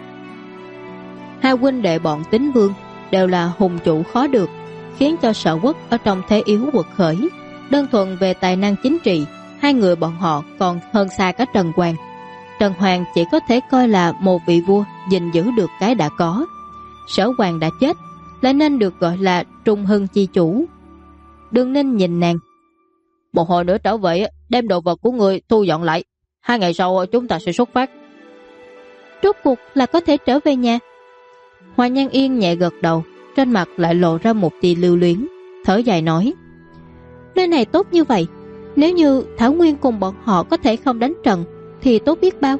Hai huynh đệ bọn Tín Vương đều là hùng chủ khó được, khiến cho Sở Quốc ở trong thế yếu quật khởi. Đơn thuần về tài năng chính trị, hai người bọn họ còn hơn xa cả Trần Hoàng. Trần Hoàng chỉ có thể coi là một vị vua gìn giữ được cái đã có. Sở Hoàng đã chết, lại nên được gọi là trung hưng chi chủ. Đường Ninh nhìn nàng. Một hồi nữa trở về, đem đồ vật của người thu dọn lại. 2 ngày sau chúng ta sẽ xuất phát. Rốt cuộc là có thể trở về nhà. Hoàng Nhan Yên nhẹ gật đầu, trên mặt lại lộ ra một tia lưu luyến, thở dài nói: nơi này tốt như vậy, nếu như Thảo Nguyên cùng bọn họ có thể không đánh trận thì tốt biết bao.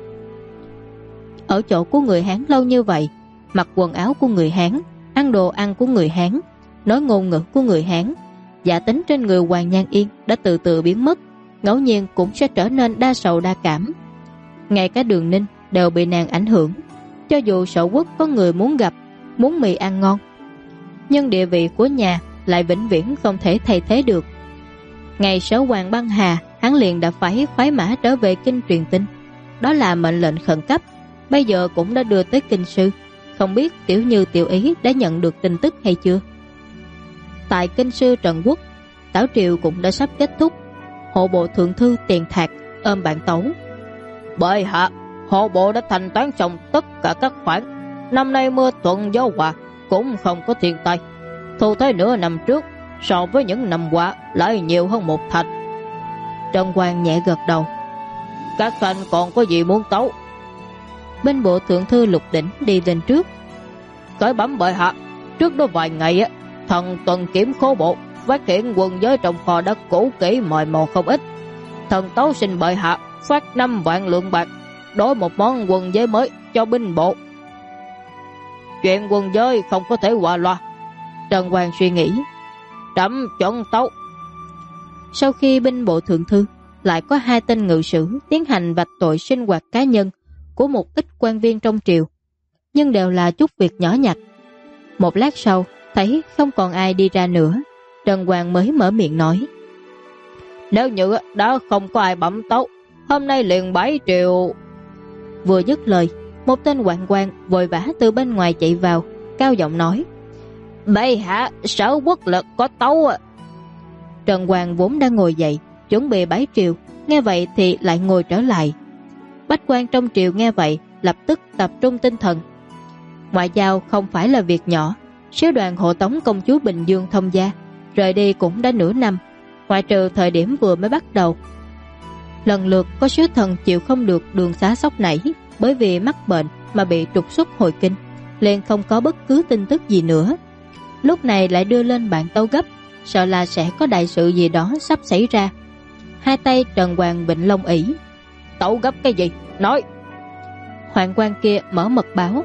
Ở chỗ của người Hán lâu như vậy, mặc quần áo của người Hán, ăn đồ ăn của người Hán, nói ngôn ngữ của người Hán, giả tính trên người Hoàng Nhan Yên đã từ từ biến mất, ngẫu nhiên cũng sẽ trở nên đa sầu đa cảm. Ngay cả Đường Ninh đều bị nàng ảnh hưởng. Cho dù Sở Quốc có người muốn gặp, muốn mì ăn ngon, nhưng địa vị của nhà lại vĩnh viễn không thể thay thế được. Ngày Sở Hoàng băng hà, hắn liền đã phải phái mã trở về kinh truyền tin. Đó là mệnh lệnh khẩn cấp, bây giờ cũng đã đưa tới kinh sư. Không biết Tiểu Như Tiểu Ý đã nhận được tin tức hay chưa? Tại kinh sư Trần Quốc, tảo triều cũng đã sắp kết thúc. Hộ bộ thượng thư Tiền Thạc ôm bản tấu: bệ hạ, hộ bộ đã thanh toán xong tất cả các khoản. Năm nay mưa thuận gió hòa, cũng không có thiên tai. Thu tới nửa năm trước, so với những năm qua lại nhiều hơn 1 thành. Trần Hoàng nhẹ gật đầu: các khanh còn có gì muốn tấu? Bên bộ thượng thư Lục Đỉnh đi lên trước: cởi bẩm bệ hạ, trước đó vài ngày thần tuần kiểm khố bộ phát hiện quân giới trong kho đất cũ kỹ mòi mò không ít. Thần tấu xin bệ hạ phát 5 vạn lượng bạc đổi một món quần giới mới cho binh bộ. Chuyện quần giới không có thể qua loa. Trần Hoàng suy nghĩ: trẫm chuẩn tấu. Sau khi binh bộ thượng thư, lại có 2 tên ngự sử tiến hành vạch tội sinh hoạt cá nhân của một ít quan viên trong triều, nhưng đều là chút việc nhỏ nhặt. Một lát sau thấy không còn ai đi ra nữa, Trần Hoàng mới mở miệng nói: Nếu như đã không có ai bẩm tấu, hôm nay liền 7 triệu. Vừa dứt lời, một tên hoạn quan vội vã từ bên ngoài chạy vào, cao giọng nói: Bệ hạ, Sở Quốc lực có tấu. Trần Hoàng vốn đang ngồi dậy chuẩn bị bái triều, nghe vậy thì lại ngồi trở lại. Bách quan trong triều nghe vậy lập tức tập trung tinh thần. Ngoại giao không phải là việc nhỏ. Sứ đoàn hộ tống công chúa Bình Dương thông gia rời đi cũng đã nửa năm, ngoại trừ thời điểm vừa mới bắt đầu. Lần lượt có sứ thần chịu không được đường xá sốc nảy, bởi vì mắc bệnh mà bị trục xuất hồi kinh, liền không có bất cứ tin tức gì nữa. Lúc này lại đưa lên bản tấu gấp, sợ là sẽ có đại sự gì đó sắp xảy ra. Hai tay Trần Hoàng vịnh lông ỷ. Tấu gấp cái gì? Nói. Hoạn quan kia mở mật báo: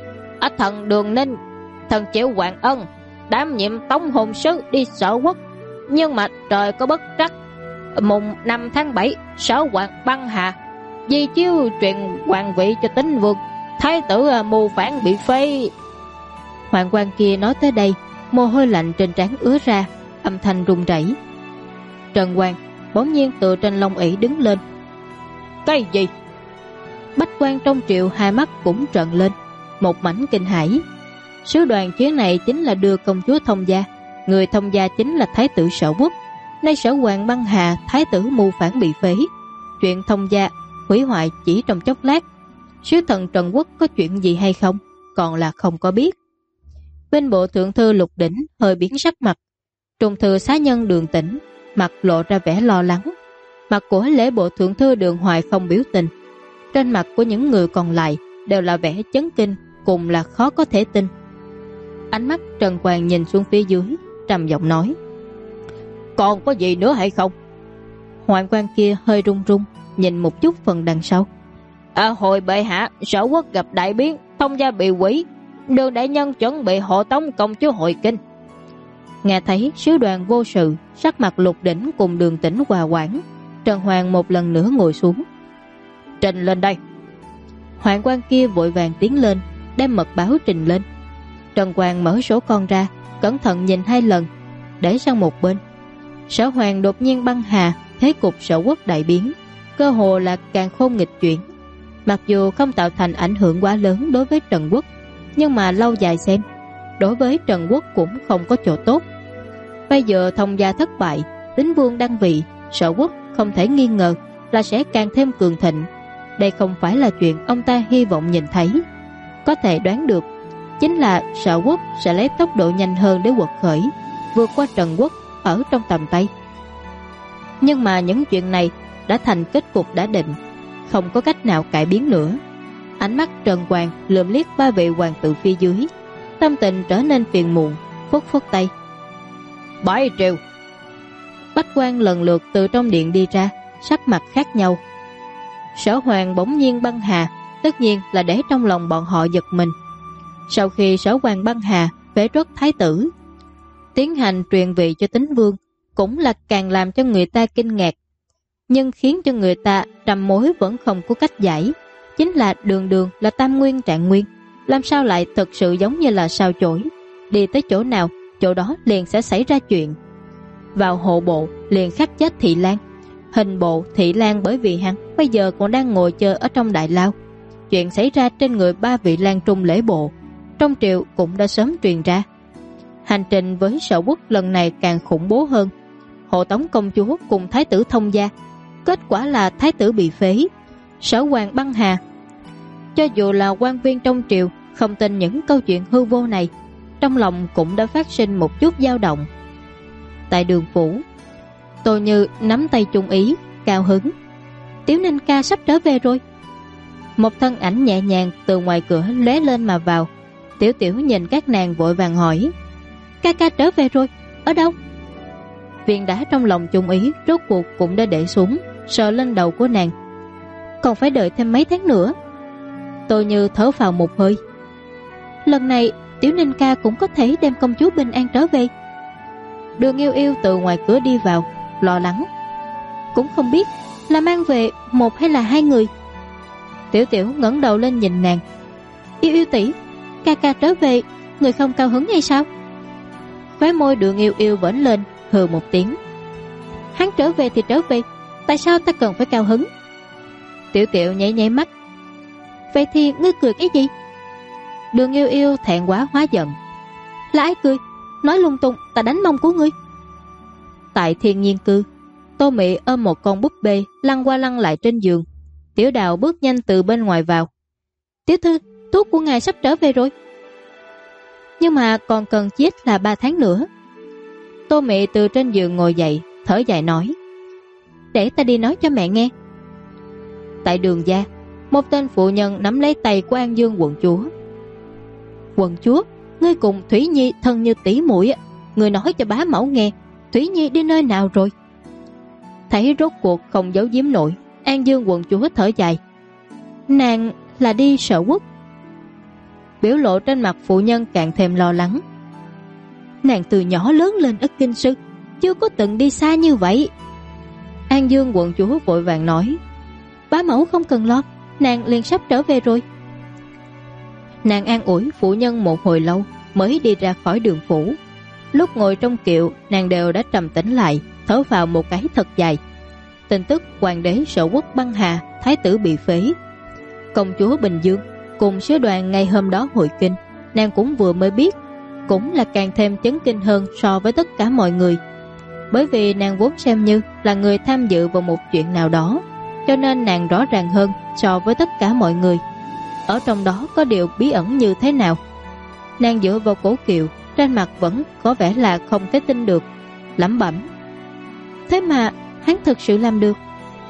Thần Đường Ninh, thần chịu hoàng ân, đảm nhiệm tống hồn sứ đi Sở Quốc. Nhưng mà trời có bất trắc, mùng 5 tháng 7, Sở Hoàng băng hà, di chiếu truyền hoàng vị cho Tín Vương, thái tử mưu phản bị phế. Hoạn quan kia nói tới đây, mồ hôi lạnh trên trán ứa ra, âm thanh run rẩy. Trần Hoàng bỗng nhiên từ trên lông ỷ đứng lên. Cái gì? Bách quan trong triều hai mắt cũng trợn lên, một mảnh kinh hãi. Sứ đoàn chuyến này chính là đưa công chúa thông gia, người thông gia chính là thái tử Sở Quốc. Nay Sở Hoàng băng hà, thái tử mưu phản bị phế, chuyện thông gia hủy hoại chỉ trong chốc lát. Sứ thần Trần Quốc có chuyện gì hay không, còn là không có biết. Bên bộ thượng thư Lục Đỉnh hơi biến sắc mặt. Trung thư xá nhân Đường Tĩnh mặt lộ ra vẻ lo lắng. Mặt của lễ bộ thượng thư Đường Hoài không biểu tình. Trên mặt của những người còn lại đều là vẻ chấn kinh, cùng là khó có thể tin. Ánh mắt Trần Hoàng nhìn xuống phía dưới, trầm giọng nói: Còn có gì nữa hay không? Hoạn quan kia hơi run run, nhìn một chút phần đằng sau. Hồi bệ hạ, Sở Quốc gặp đại biến, thông gia bị hủy, Đường đại nhân chuẩn bị hộ tống công chúa hồi kinh. Nghe thấy sứ đoàn vô sự, sắc mặt Lục Đỉnh cùng Đường Tĩnh hòa hoãn. Trần Hoàng một lần nữa ngồi xuống. Trình lên đây. Hoạn quan kia vội vàng tiến lên, đem mật báo trình lên. Trần Hoàng mở sổ con ra, cẩn thận nhìn 2 lần, để sang một bên. Sở Hoàng đột nhiên băng hà, thế cục Sở Quốc đại biến, cơ hồ là càng khôn nghịch chuyển. Mặc dù không tạo thành ảnh hưởng quá lớn đối với Trần Quốc, nhưng mà lâu dài xem, đối với Trần Quốc cũng không có chỗ tốt. Bây giờ thông gia thất bại, Tín Vương đăng vị, Sở Quốc không thể nghi ngờ là sẽ càng thêm cường thịnh. Đây không phải là chuyện ông ta hy vọng nhìn thấy. Có thể đoán được, chính là Sở Quốc sẽ lấy tốc độ nhanh hơn để quật khởi, vượt qua Trần Quốc ở trong tầm tay. Nhưng mà những chuyện này đã thành kết cục đã định, không có cách nào cải biến nữa. Ánh mắt Trần Hoàng lườm liếc 3 vị hoàng tử phía dưới, tâm tình trở nên phiền muộn, phất phất tay. 7 triệu. Bách quan lần lượt từ trong điện đi ra, sắc mặt khác nhau. Sở Hoàng bỗng nhiên băng hà, tất nhiên là để trong lòng bọn họ giật mình. Sau khi Sở Hoàng băng hà phế truất thái tử, tiến hành truyền vị cho Tín Vương, cũng là càng làm cho người ta kinh ngạc. Nhưng khiến cho người ta trầm mối vẫn không có cách giải, chính là đường đường là tam nguyên trạng nguyên, làm sao lại thực sự giống như là sao chổi, đi tới chỗ nào chỗ đó liền sẽ xảy ra chuyện. Vào hộ bộ liền khắc chết Thị Lan, hình bộ Thị Lan bởi vì hắn bây giờ còn đang ngồi chờ ở trong đại lao. Chuyện xảy ra trên người 3 vị Lan Trung lễ bộ, trong triều cũng đã sớm truyền ra. Hành trình với Sở Quốc lần này càng khủng bố hơn. Hộ tống công chúa cùng thái tử thông gia, kết quả là thái tử bị phế, Sở Hoàng băng hà. Cho dù là quan viên trong triều không tin những câu chuyện hư vô này, trong lòng cũng đã phát sinh một chút dao động. Tại Đường phủ, Tô Như nắm tay Trung Ý, cao hứng: Tiểu Ninh ca sắp trở về rồi. Một thân ảnh nhẹ nhàng từ ngoài cửa lóe lên mà vào. Tiểu Tiểu nhìn các nàng vội vàng hỏi: Ca ca trở về rồi, ở đâu? Viên đá trong lòng Trung Ý rốt cuộc cũng đã để xuống, sờ lên đầu của nàng. Còn phải đợi thêm mấy tháng nữa. Tô Như thở phào một hơi. Lần này Tiểu Ninh ca cũng có thể đem công chúa bình an trở về. Đường Yêu Yêu từ ngoài cửa đi vào, lo lắng: Cũng không biết là mang về 1 hay là 2 người. Tiểu Tiểu ngẩng đầu lên nhìn nàng: Yêu Yêu tỷ, ca ca trở về, người không cao hứng hay sao? Khóe môi Đường Yêu Yêu vẫn lên, hừ một tiếng: Hắn trở về thì trở về, tại sao ta cần phải cao hứng? Tiểu Kiều nháy nháy mắt. Vậy thì ngươi cười cái gì? Đường Yêu Yêu thẹn quá hóa giận. Là ai cười? Nói lung tung, ta đánh mông của ngươi. Tại Thiên Nhiên Cư, Tô Mị ôm một con búp bê lăn qua lăn lại trên giường. Tiểu Đào bước nhanh từ bên ngoài vào. Tiểu thư, thuốc của ngài sắp trở về rồi. Nhưng mà còn cần chết là 3 tháng nữa. Tô Mị từ trên giường ngồi dậy, thở dài nói. Để ta đi nói cho mẹ nghe. Tại Đường gia, một tên phụ nhân nắm lấy tay của An Dương quận chúa. Quận chúa, ngươi cùng Thủy Nhi thân như tỷ muội, ngươi nói cho bá mẫu nghe, Thủy Nhi đi nơi nào rồi? Thấy rốt cuộc không giấu giếm nổi, An Dương quận chúa thở dài. Nàng là đi Sở Quốc. Biểu lộ trên mặt phụ nhân càng thêm lo lắng. Nàng từ nhỏ lớn lên ở Kinh Sư, chưa có từng đi xa như vậy. An Dương quận chúa vội vàng nói. Bá mẫu không cần lo, nàng liền sắp trở về rồi. Nàng an ủi phụ nhân một hồi lâu mới đi ra khỏi đường phủ. Lúc ngồi trong kiệu, nàng đều đã trầm tĩnh lại, thở vào một cái thật dài. Tin tức hoàng đế Sở Quốc băng hà, thái tử bị phế, công chúa Bình Dương cùng sứ đoàn ngày hôm đó hội kinh, nàng cũng vừa mới biết, cũng là càng thêm chấn kinh hơn so với tất cả mọi người. Bởi vì nàng vốn xem như là người tham dự vào một chuyện nào đó, cho nên nàng rõ ràng hơn so với tất cả mọi người ở trong đó có điều bí ẩn như thế nào. Nàng dựa vào cổ kiệu, trên mặt vẫn có vẻ là không thể tin được, lẩm bẩm. Thế mà hắn thực sự làm được.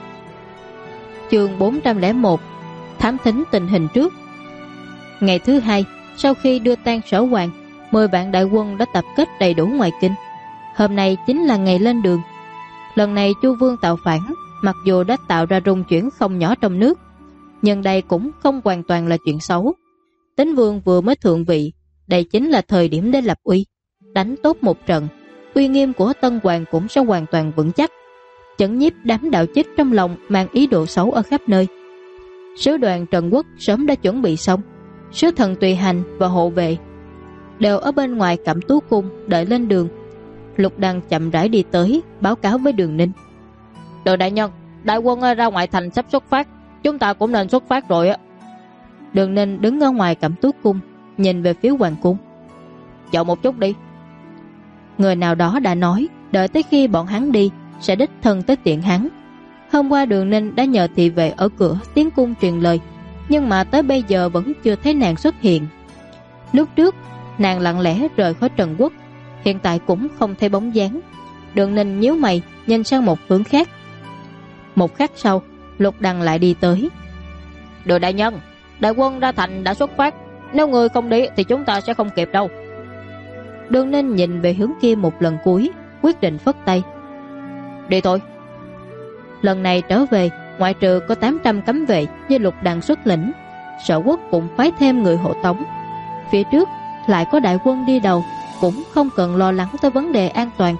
Chương 401, thám thính tình hình trước. Ngày thứ hai, sau khi đưa tang Sở Hoàng, 10 vạn đại quân đã tập kết đầy đủ ngoài kinh. Hôm nay chính là ngày lên đường. Lần này Chu Vương tạo phản, mặc dù đã tạo ra rung chuyển không nhỏ trong nước, nhưng đây cũng không hoàn toàn là chuyện xấu. Tín Vương vừa mới thượng vị, đây chính là thời điểm để lập uy. Đánh tốt một trận, uy nghiêm của Tân Hoàng cũng sẽ hoàn toàn vững chắc, chấn nhiếp đám đạo chích trong lòng mang ý đồ xấu ở khắp nơi. Sứ đoàn Trần Quốc sớm đã chuẩn bị xong, sứ thần tùy hành và hộ vệ đều ở bên ngoài Cẩm Tú Cung đợi lên đường. Lục Đăng chậm rãi đi tới, báo cáo với Đường Ninh. Đường đại nhân, đại quân ra ngoại thành sắp xuất phát, chúng ta cũng nên xuất phát rồi á. Đường Ninh đứng ở ngoài Cẩm Tú Cung, nhìn về phía hoàng cung. Chờ một chút đi. Người nào đó đã nói, đợi tới khi bọn hắn đi, sẽ đích thân tới tiện hắn. Hôm qua Đường Ninh đã nhờ thị vệ ở cửa tiến cung truyền lời, nhưng mà tới bây giờ vẫn chưa thấy nàng xuất hiện. Lúc trước, nàng lặng lẽ rời khỏi Trần Quốc, hiện tại cũng không thấy bóng dáng. Đường Ninh nhíu mày, nhìn sang một hướng khác. Một khắc sau, Lục Đăng lại đi tới. Đường đại nhân, đại quân ra thành đã xuất phát, nếu người không đi thì chúng ta sẽ không kịp đâu. Đường Ninh nhìn về hướng kia một lần cuối, quyết định phất tay. Đi thôi. Lần này trở về, ngoại trừ có 800 cấm vệ như Lục Đăng xuất lĩnh, Sở Quốc cũng phái thêm người hộ tống. Phía trước lại có đại quân đi đầu, cũng không cần lo lắng tới vấn đề an toàn.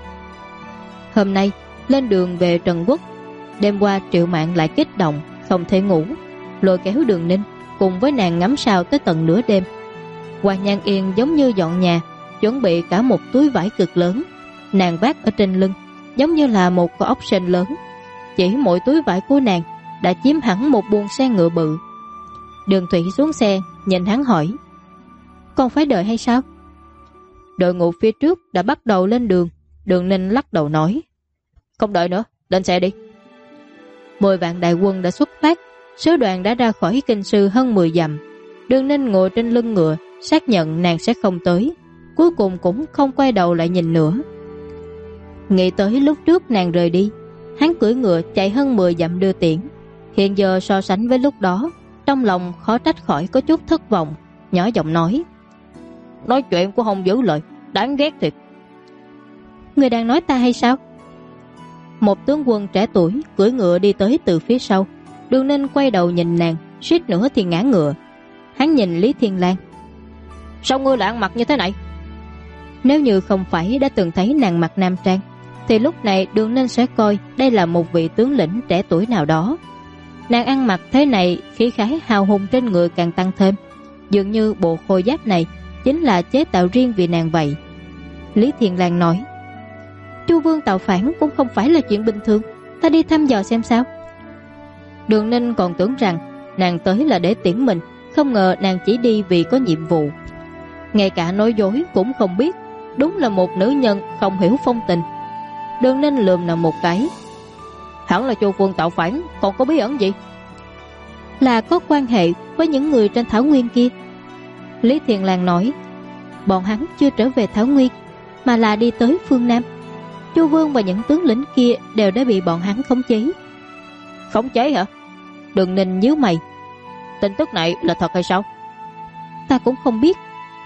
Hôm nay lên đường về Trần Quốc, đêm qua Triệu Mạn lại kích động không thể ngủ, lôi kéo Đường Ninh cùng với nàng ngắm sao tới tận nửa đêm. Hoàng Nhan Yên giống như dọn nhà, chuẩn bị cả một túi vải cực lớn, nàng vác ở trên lưng giống như là một con ốc sên lớn. Chỉ mỗi túi vải của nàng đã chiếm hẳn một buồng xe ngựa bự. Đường Thủy xuống xe nhìn hắn hỏi, còn phải đợi hay sao? Đội ngũ phía trước đã bắt đầu lên đường. Đường Ninh lắc đầu nói, không đợi nữa, lên xe đi. 10 vạn đại quân đã xuất phát, sứ đoàn đã ra khỏi Kinh Sư hơn 10 dặm. Đường Ninh ngồi trên lưng ngựa, xác nhận nàng sẽ không tới, cuối cùng cũng không quay đầu lại nhìn nữa. Nghĩ tới lúc trước nàng rời đi, hắn cưỡi ngựa chạy hơn 10 dặm đưa tiễn. Hiện giờ so sánh với lúc đó, trong lòng khó trách khỏi có chút thất vọng, nhỏ giọng nói chuyện của không giữ lời, đáng ghét thiệt. Người đang nói ta hay sao? Một tướng quân trẻ tuổi cưỡi ngựa đi tới từ phía sau. Đường Ninh quay đầu nhìn nàng, suýt nữa thì ngã ngựa. Hắn nhìn Lý Thiên Lang. Sao ngươi lại ăn mặc như thế này? Nếu như không phải đã từng thấy nàng mặc nam trang, thì lúc này Đường Ninh sẽ coi đây là một vị tướng lĩnh trẻ tuổi nào đó. Nàng ăn mặc thế này, khí khái hào hùng trên người càng tăng thêm, dường như bộ khôi giáp này chính là chế tạo riêng vì nàng vậy. Lý Thiên Lang nói, Chu Vương tạo phản cũng không phải là chuyện bình thường, ta đi thăm dò xem sao. Đường Ninh còn tưởng rằng nàng tới là để tiễn mình, không ngờ nàng chỉ đi vì có nhiệm vụ. Ngay cả nói dối cũng không biết, đúng là một nữ nhân không hiểu phong tình. Đường Ninh lườm nàng một cái. Hẳn là Chu Vương tạo phản, còn có bí ẩn gì? Là có quan hệ với những người trên Thảo Nguyên kia. Lý Thiền Lan nói, bọn hắn chưa trở về Thảo Nguyên, mà là đi tới phương Nam. Chu Vương và những tướng lĩnh kia đều đã bị bọn hắn khống chế. Khống chế hả? Đường Ninh nhíu mày. Tin tức này là thật hay sao? Ta cũng không biết.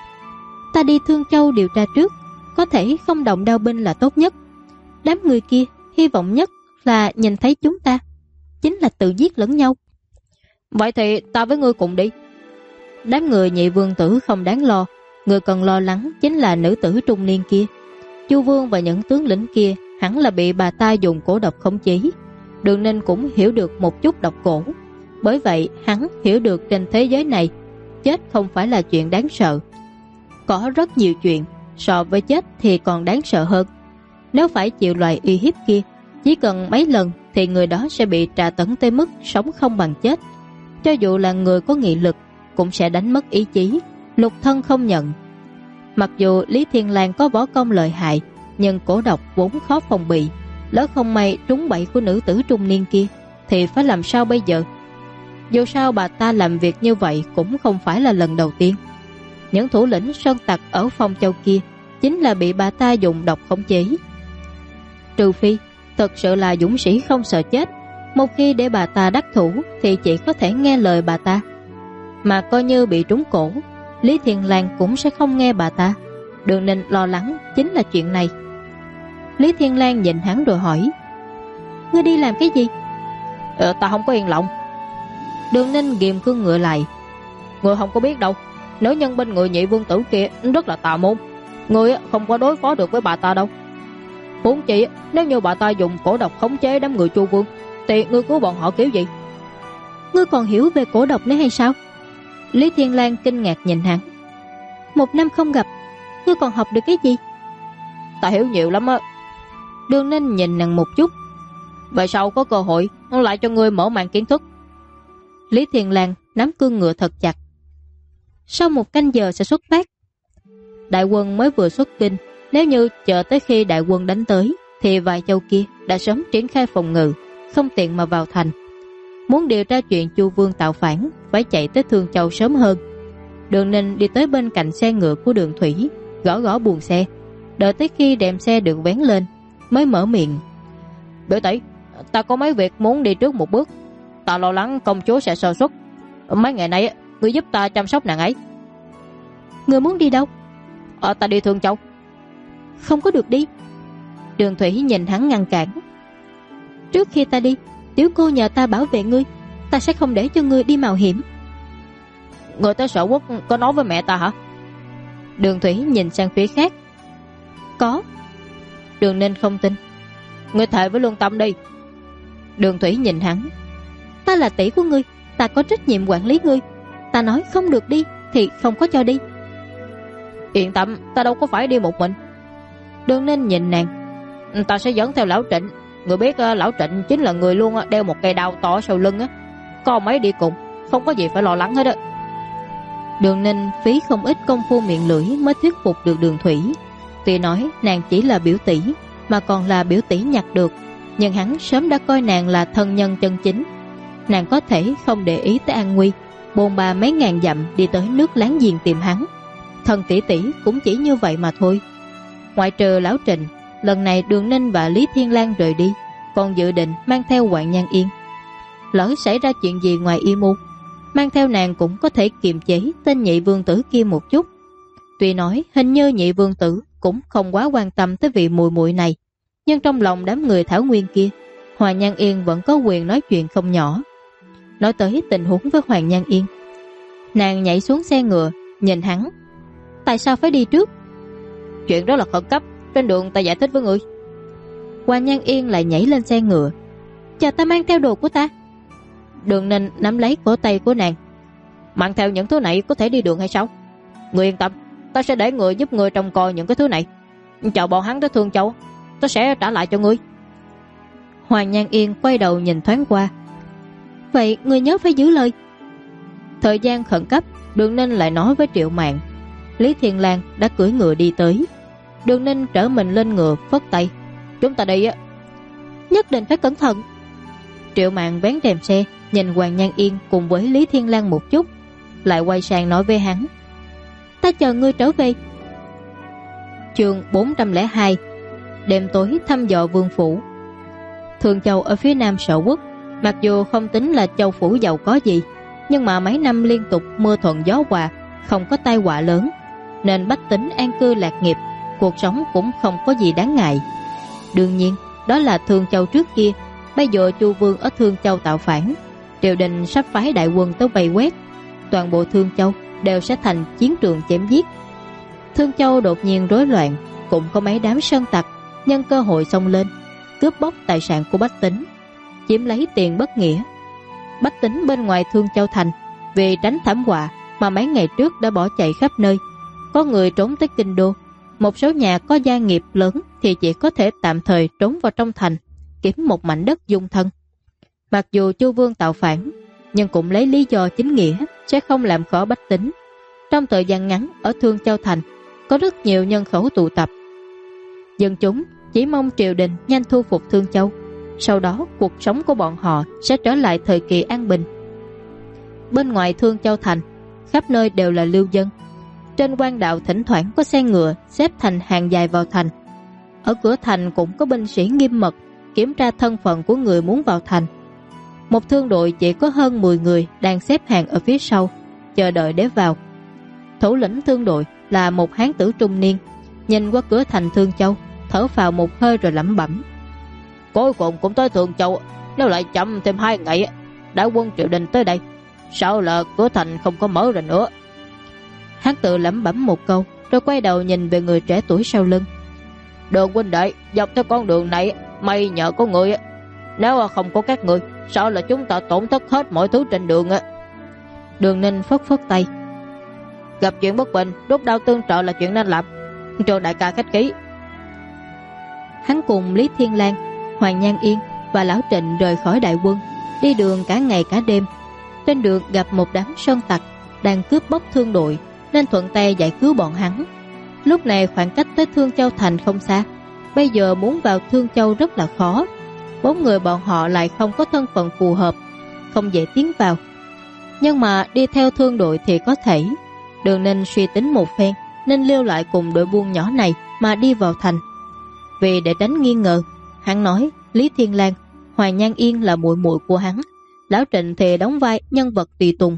Ta đi Thương Châu điều tra trước, có thể không động đao binh là tốt nhất. Đám người kia hy vọng nhất là nhìn thấy chúng ta, chính là tự giết lẫn nhau. Vậy thì ta với ngươi cùng đi. Đám người Nhị Vương tử không đáng lo, người cần lo lắng chính là nữ tử trung niên kia. Chu Vương và những tướng lĩnh kia hẳn là bị bà ta dùng cổ độc khống chế. Đường Ninh cũng hiểu được một chút độc cổ, bởi vậy hắn hiểu được trên thế giới này chết không phải là chuyện đáng sợ. Có rất nhiều chuyện so với chết thì còn đáng sợ hơn. Nếu phải chịu loại uy hiếp kia, chỉ cần mấy lần thì người đó sẽ bị tra tấn tới mức sống không bằng chết. Cho dù là người có nghị lực cũng sẽ đánh mất ý chí, lục thân không nhận. Mặc dù Lý Thiên Lang có võ công lợi hại, nhưng cổ độc vốn khó phòng bị, lỡ không may trúng bẫy của nữ tử trung niên kia thì phải làm sao bây giờ? Dù sao bà ta làm việc như vậy cũng không phải là lần đầu tiên. Những thủ lĩnh sơn tặc ở Phong Châu kia chính là bị bà ta dùng độc khống chế. Trừ phi thật sự là dũng sĩ không sợ chết, một khi để bà ta đắc thủ thì chỉ có thể nghe lời bà ta. Mà coi như bị trúng cổ, Lý Thiên Lang cũng sẽ không nghe bà ta. Đường Ninh lo lắng chính là chuyện này. Lý Thiên Lang nhìn hắn rồi hỏi, ngươi đi làm cái gì? Ta không có yên lòng. Đường Ninh ghim cương ngựa lại. Ngươi không có biết đâu, nữ nhân bên người Nhị Vương tử kia rất là tà môn, ngươi không có đối phó được với bà ta đâu. Huống chi nếu như bà ta dùng cổ độc khống chế đám người Chu Vương thì ngươi cứu bọn họ kiểu gì? Ngươi còn hiểu về cổ độc nữa hay sao? Lý Thiên Lang kinh ngạc nhìn hắn. 1 năm không gặp, ngươi còn học được cái gì? Ta hiểu nhiều lắm á. Đường Ninh nhìn nàng một chút. Về sau có cơ hội lại cho ngươi mở màn kiến thức. Lý Thiên Lang nắm cương ngựa thật chặt. Sau 1 canh giờ sẽ xuất phát. Đại quân mới vừa xuất binh, nếu như chờ tới khi đại quân đánh tới thì vài châu kia đã sớm triển khai phòng ngự, không tiện mà vào thành. Muốn điều tra chuyện Chu Vương tạo phản phải chạy tới Thương Châu sớm hơn. Đường Ninh đi tới bên cạnh xe ngựa của Đường Thủy, gõ gõ buồng xe, đợi tới khi đèn xe được vén lên mới mở miệng. Biểu tỷ, ta có mấy việc muốn đi trước một bước. Ta lo lắng công chúa sẽ sơ suất. Mấy ngày nay ngươi giúp ta chăm sóc nàng ấy. Ngươi muốn đi đâu? Ta đi Thương Châu. Không có được đi. Đường Thủy nhìn hắn ngăn cản. Trước khi ta đi, tiểu cô nhờ ta bảo vệ ngươi, ta sẽ không để cho ngươi đi mạo hiểm. Người tới Sở Quốc có nói với mẹ ta hả? Đường Thủy nhìn sang phía khác. Có. Đường Ninh không tin. Ngươi thề với Lương Tâm đi. Đường Thủy nhìn hắn. Ta là tỷ của ngươi, ta có trách nhiệm quản lý ngươi. Ta nói không được đi thì không có cho đi. Yên tâm, ta đâu có phải đi một mình. Đường Ninh nhìn nàng. Ta sẽ dẫn theo Lão Trịnh. Người biết Lão Trịnh chính là người luôn đeo một cây đao to sau lưng á. Có mấy đi cùng, không có gì phải lo lắng hết á. Đường Ninh phí không ít công phu miệng lưỡi mới thuyết phục được Đường Thủy. Tuy nói nàng chỉ là biểu tỷ, mà còn là biểu tỷ nhặt được, nhưng hắn sớm đã coi nàng là thân nhân chân chính. Nàng có thể không để ý tới an nguy, bôn ba mấy ngàn dặm đi tới nước láng giềng tìm hắn. Thân tỷ tỷ cũng chỉ như vậy mà thôi. Ngoại trừ Lão Trịnh, lần này Đường Ninh và Lý Thiên Lang rời đi, còn dự định mang theo Hoàng Nhan Yên. Lỡ xảy ra chuyện gì ngoài y mưu, mang theo nàng cũng có thể kiềm chế tên Nhị Vương tử kia một chút. Tuy nói hình như Nhị Vương tử cũng không quá quan tâm tới vị muội muội này, nhưng trong lòng đám người Thảo Nguyên kia, Hoàng Nhan Yên vẫn có quyền nói chuyện không nhỏ. Nói tới tình huống với Hoàng Nhan Yên, nàng nhảy xuống xe ngựa, nhìn hắn. Tại sao phải đi trước? Chuyện đó là khẩn cấp, trên đường ta giải thích với người. Hoàng Nhan Yên lại nhảy lên xe ngựa. Chờ ta mang theo đồ của ta. Đường Ninh nắm lấy cổ tay của nàng. Mang theo những thứ này có thể đi đường hay sao? Người yên tâm, ta sẽ để người giúp người trông coi những cái thứ này. Chờ bọn hắn tới Thương Châu tôi sẽ trả lại cho ngươi. Hoàng Nhan Yên quay đầu nhìn thoáng qua. Vậy ngươi nhớ phải giữ lời. Thời gian khẩn cấp, Đường Ninh lại nói với Triệu Mạn. Lý Thiên Lang đã cưỡi ngựa đi tới. Đường Ninh trở mình lên ngựa, phất tay. Chúng ta đi á. Nhất định phải cẩn thận. Triệu Mạn vén rèm xe, nhìn Hoàng Nhan Yên cùng với Lý Thiên Lang một chút, lại quay sang nói với hắn. Ta chờ ngươi trở về. Chương 402. Đêm tối thăm dò vương phủ. Thường Châu ở phía nam Sở Quốc, mặc dù không tính là châu phủ giàu có gì, nhưng mà mấy năm liên tục mưa thuận gió hòa, không có tai họa lớn, nên bách tính an cư lạc nghiệp, cuộc sống cũng không có gì đáng ngại. Đương nhiên, đó là Thường Châu trước kia. Bây giờ Chu Vương ở Thương Châu tạo phản, triều đình sắp phái đại quân tới vây quét, toàn bộ Thương Châu đều sẽ thành chiến trường chém giết. Thương Châu đột nhiên rối loạn, cũng có mấy đám sơn tặc nhân cơ hội xông lên, cướp bóc tài sản của bách tính, chiếm lấy tiền bất nghĩa. Bách tính bên ngoài Thương Châu thành vì tránh thảm họa mà mấy ngày trước đã bỏ chạy khắp nơi, có người trốn tới kinh đô. Một số nhà có gia nghiệp lớn thì chỉ có thể tạm thời trốn vào trong thành, kiếm một mảnh đất dung thân. Mặc dù Chu Vương tạo phản, nhưng cũng lấy lý do chính nghĩa sẽ không làm khó bách tính. Trong thời gian ngắn ở Thương Châu thành có rất nhiều nhân khẩu tụ tập. Dân chúng chỉ mong triều đình nhanh thu phục Thương Châu, sau đó cuộc sống của bọn họ sẽ trở lại thời kỳ an bình. Bên ngoài Thương Châu thành, khắp nơi đều là lưu dân. Trên quan đạo thỉnh thoảng có xe ngựa xếp thành hàng dài vào thành. Ở cửa thành cũng có binh sĩ nghiêm mật kiểm tra thân phận của người muốn vào thành. Một thương đội chỉ có hơn 10 người đang xếp hàng ở phía sau, chờ đợi để vào. Thủ lĩnh thương đội là một hán tử trung niên, nhìn qua cửa thành Thương Châu, thở phào một hơi rồi lẩm bẩm. Cuối cùng cũng tới Thương Châu, nếu lại chậm thêm 2 ngày, đã quân triều đình tới đây, sợ là cửa thành không có mở ra nữa. Hán tự lẩm bẩm một câu, rồi quay đầu nhìn về người trẻ tuổi sau lưng. Đường huynh đệ, dọc theo con đường này may nhờ có người, nếu không có các người, sợ là chúng ta tổn thất hết mọi thứ trên đường. Đường Ninh phất phất tay. Gặp chuyện bất bình, rút đao tương trợ là chuyện nên làm. Trường đại ca khách khí. Hắn cùng Lý Thiên Lang, Hoàng Nhan Yên và Lão Trịnh rời khỏi đại quân, đi đường cả ngày cả đêm. Trên đường gặp một đám sơn tặc đang cướp bóc thương đội, nên thuận tay giải cứu bọn hắn. Lúc này khoảng cách tới Thương Châu thành không xa, bây giờ muốn vào Thương Châu rất là khó. 4 người bọn họ lại không có thân phận phù hợp, không dễ tiến vào. Nhưng mà đi theo thương đội thì có thể. Đường Ninh suy tính một phen, nên lưu lại cùng đội buôn nhỏ này mà đi vào thành. Vì để tránh nghi ngờ, hắn nói Lý Thiên Lang, Hoàng Nhan Yên là muội muội của hắn, Lão Trịnh thì đóng vai nhân vật tùy tùng.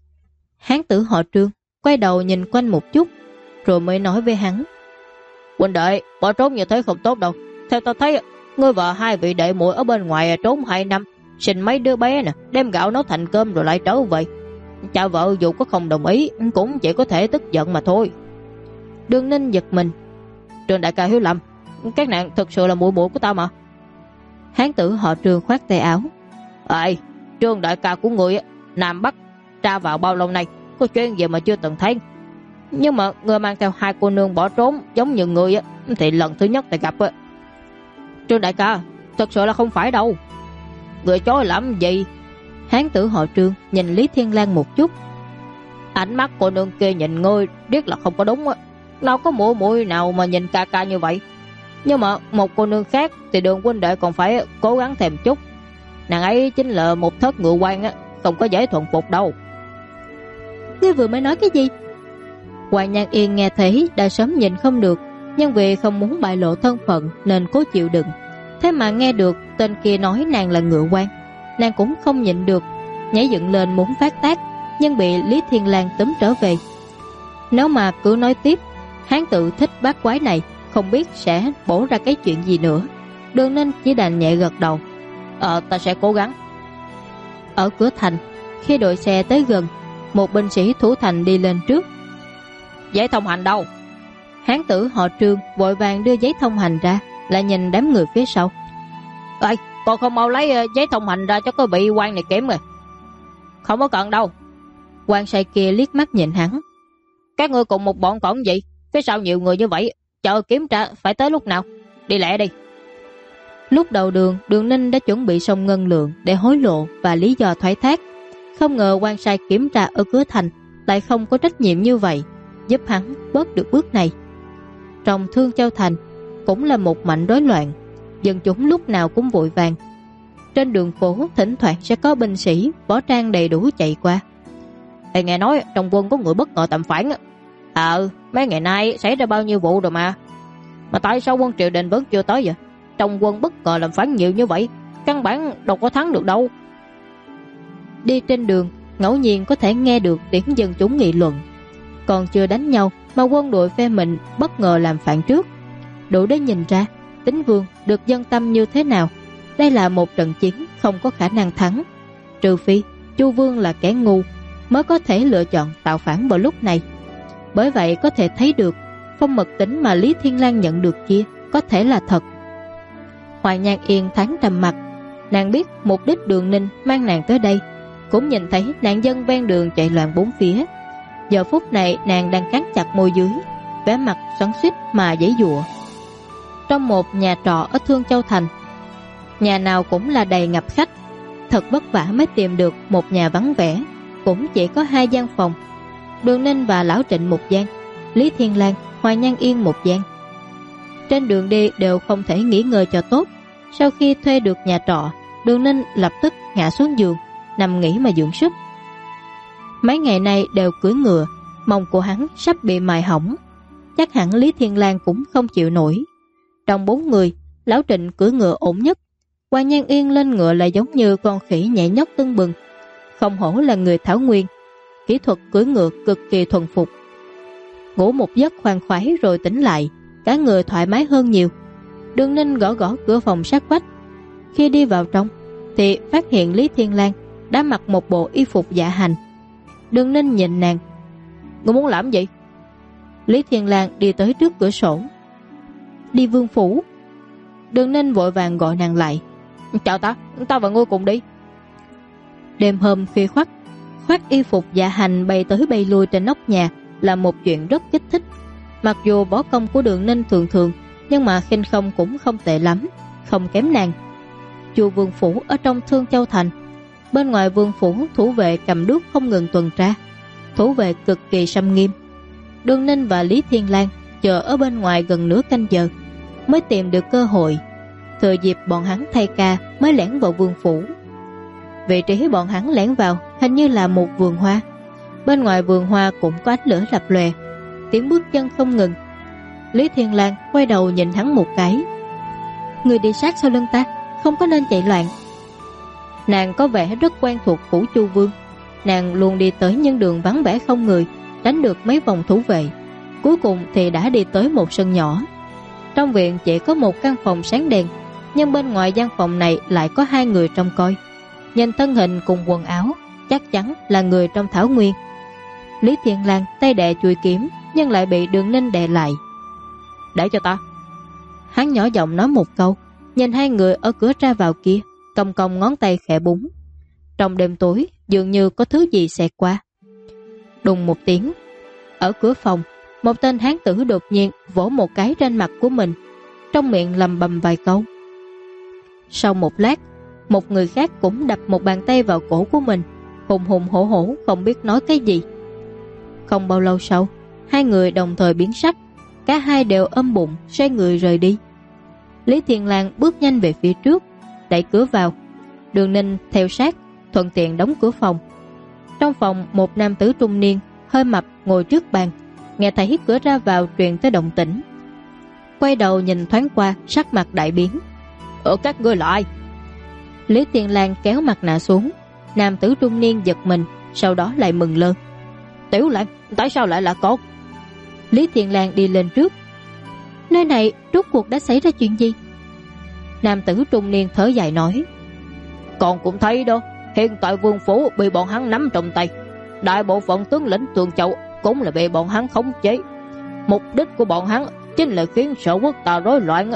Hán tử họ Trương quay đầu nhìn quanh một chút, rồi mới nói với hắn. Huynh đệ, bỏ trốn như thế không tốt đâu. Theo ta thấy, ngươi và 2 vị đệ muội ở bên ngoài trốn 2 năm, sinh mấy đứa bé nè, đem gạo nấu thành cơm rồi lại trở về. Cha vợ dù có không đồng ý, cũng chỉ có thể tức giận mà thôi. Đường Ninh giật mình. Trường đại ca hiểu lầm, các nàng thực sự là muội muội của ta mà. Hán tử họ Trương khoát tay áo. Trương đại ca của người Nam Bắc tra vào bao lâu nay, có chuyện gì mà chưa từng thấy. Nhưng mà người mang theo 2 cô nương bỏ trốn giống như người thì lần thứ nhất ta gặp. Trương đại ca, thật sự là không phải đâu. Người chối làm gì? Hán tử họ Trương nhìn Lý Thiên Lang một chút. Ánh mắt cô nương kia nhìn ngươi biết là không có đúng. Nào có muội muội nào mà nhìn ca ca như vậy. Nhưng mà một cô nương khác thì Đường huynh đệ còn phải cố gắng thêm chút. Nàng ấy chính là một thất ngựa quan, không có dễ thuần phục đâu. Ngươi vừa mới nói cái gì? Hoàng Nhan Yên nghe thấy đã sớm nhìn không được, nhưng vì không muốn bại lộ thân phận nên cố chịu đựng. Thế mà nghe được tên kia nói nàng là ngựa quan, nàng cũng không nhịn được, nhảy dựng lên muốn phát tác, nhưng bị Lý Thiên Lang túm trở về. Nếu mà cứ nói tiếp, hán tự thích bát quái này không biết sẽ bổ ra cái chuyện gì nữa. Đường Ninh chỉ đành nhẹ gật đầu. Ta sẽ cố gắng. Ở cửa thành, khi đội xe tới gần, một binh sĩ thủ thành đi lên trước. Giấy thông hành đâu? Hán tử họ Trương vội vàng đưa giấy thông hành ra, lại nhìn đám người phía sau. Con không mau lấy giấy thông hành ra cho có bị quan này kiểm rồi. Không có cần đâu. Quan sai kia liếc mắt nhìn hắn. Các ngươi cùng một bọn còn gì? Phía sau nhiều người như vậy, chờ kiểm tra phải tới lúc nào? Đi lẹ đi, Lúc đầu Đường Ninh đã chuẩn bị xong ngân lượng để hối lộ và lý do thoái thác. Không ngờ quan sai kiểm tra ở cửa thành lại không có trách nhiệm như vậy, giúp hắn bớt được bước này. Trong Thương Châu thành cũng là một mảnh rối loạn, dân chúng lúc nào cũng vội vàng. Trên đường phố thỉnh thoảng sẽ có binh sĩ võ trang đầy đủ chạy qua. Thầy nghe nói trong quân có người bất ngờ tầm phản. Mấy ngày nay xảy ra bao nhiêu vụ rồi mà tại sao quân triều đình vẫn chưa tới vậy? Trong quân bất ngờ làm phản nhiều như vậy, căn bản đâu có thắng được đâu. Đi trên đường ngẫu nhiên có thể nghe được tiếng dân chúng nghị luận. Còn chưa đánh nhau mà quân đội phe mình bất ngờ làm phản trước, đủ để nhìn ra Tín Vương được dân tâm như thế nào. Đây là một trận chiến không có khả năng thắng, trừ phi Chu Vương là kẻ ngu mới có thể lựa chọn tạo phản vào lúc này. Bởi vậy có thể thấy được phong mật tính mà Lý Thiên Lang nhận được kia có thể là thật. Hoài Nhan Yên thoáng trầm mặt. Nàng biết mục đích Đường Ninh mang nàng tới đây, cũng nhìn thấy nạn dân ven đường chạy loạn bốn phía. Giờ phút này nàng đang cắn chặt môi dưới, vẻ mặt xoắn xuýt mà giãy giụa. Trong một nhà trọ ở Thương Châu thành, nhà nào cũng là đầy ngập khách. Thật vất vả mới tìm được một nhà vắng vẻ, cũng chỉ có 2 gian phòng. Đường Ninh và Lão Trịnh một gian, Lý Thiên Lang, Hoài Nhan Yên một gian. Trên đường đi đều không thể nghỉ ngơi cho tốt. Sau khi thuê được nhà trọ, Đường Ninh lập tức ngã xuống giường, nằm nghỉ mà dưỡng sức. Mấy ngày nay đều cưỡi ngựa, mông của hắn sắp bị mài hỏng. Chắc hẳn Lý Thiên Lang cũng không chịu nổi. Trong 4 người, Lão Trịnh cưỡi ngựa ổn nhất. Hoài Nhan Yên lên ngựa lại giống như con khỉ nhảy nhót tưng bừng. Không hổ là người Thảo Nguyên, kỹ thuật cưỡi ngựa cực kỳ thuần phục. Ngủ một giấc khoan khoái rồi tỉnh lại, cả người thoải mái hơn nhiều. Đường Ninh gõ gõ cửa phòng sát vách. Khi đi vào trong thì phát hiện Lý Thiên Lang đã mặc một bộ y phục dạ hành. Đường Ninh nhìn nàng. Ngươi muốn làm gì? Lý Thiên Lang đi tới trước cửa sổ. Đi vương phủ. Đường Ninh vội vàng gọi nàng lại. Chào ta và ngươi cùng đi. Đêm hôm khuya khoắt, khoác y phục dạ hành bay tới bay lui trên nóc nhà là một chuyện rất kích thích. Mặc dù võ công của Đường Ninh thường thường, nhưng mà khinh công cũng không tệ lắm, không kém nàng. Chu vương phủ ở trong Thương Châu thành, bên ngoài vương phủ thủ vệ cầm đuốc không ngừng tuần tra, thủ vệ cực kỳ xâm nghiêm. Đường Ninh và Lý Thiên Lang chờ ở bên ngoài gần nửa canh giờ mới tìm được cơ hội, thừa dịp bọn hắn thay ca mới lẻn vào vương phủ. Vị trí bọn hắn lẻn vào hình như là một vườn hoa. Bên ngoài vườn hoa cũng có ánh lửa lập lòe, tiếng bước chân không ngừng. Lý Thiên Lang quay đầu nhìn hắn một cái. Người đi sát sau lưng ta, không có nên chạy loạn. Nàng có vẻ rất quen thuộc phủ Chu Vương. Nàng luôn đi tới những đường vắng vẻ không người, đánh được mấy vòng thủ vệ. Cuối cùng thì đã đi tới một sân nhỏ. Trong viện chỉ có một căn phòng sáng đèn, nhưng bên ngoài gian phòng này lại có 2 người trông coi. Nhìn thân hình cùng quần áo, chắc chắn là người trong Thảo Nguyên. Lý Thiên Lang tay đè chuôi kiếm, nhưng lại bị Đường Ninh đè lại. Để cho ta. Hắn nhỏ giọng nói một câu, nhìn 2 người ở cửa ra vào kia, cong cong ngón tay khẽ búng. Trong đêm tối dường như có thứ gì xẹt qua. Đùng một tiếng, ở cửa phòng, một tên hán tử đột nhiên vỗ một cái trên mặt của mình, trong miệng lầm bầm vài câu. Sau một lát, một người khác cũng đập một bàn tay vào cổ của mình, hùng hùng hổ hổ không biết nói cái gì. Không bao lâu sau, 2 người đồng thời biến sắc, cả hai đều ôm bụng xoay người rời đi. Lý Thiên Lang bước nhanh về phía trước, đẩy cửa vào. Đường Ninh theo sát, thuận tiện đóng cửa phòng. Trong phòng, một nam tử trung niên hơi mập ngồi trước bàn, nghe thấy cửa ra vào truyền tới động tĩnh. Quay đầu nhìn thoáng qua, sắc mặt đại biến. Các ngươi là ai? Lý Thiên Lang kéo mặt nạ xuống. Nam tử trung niên giật mình, sau đó lại mừng lơn. Tiểu Lang, tại sao lại là con? Lý Thiên Lang đi lên trước. Nơi này rốt cuộc đã xảy ra chuyện gì? Nam tử trung niên thở dài nói. Con cũng thấy đó, hiện tại vương phủ bị bọn hắn nắm trong tay. Đại bộ phận tướng lĩnh Thương Châu cũng là bị bọn hắn khống chế. Mục đích của bọn hắn chính là khiến sở quốc ta rối loạn.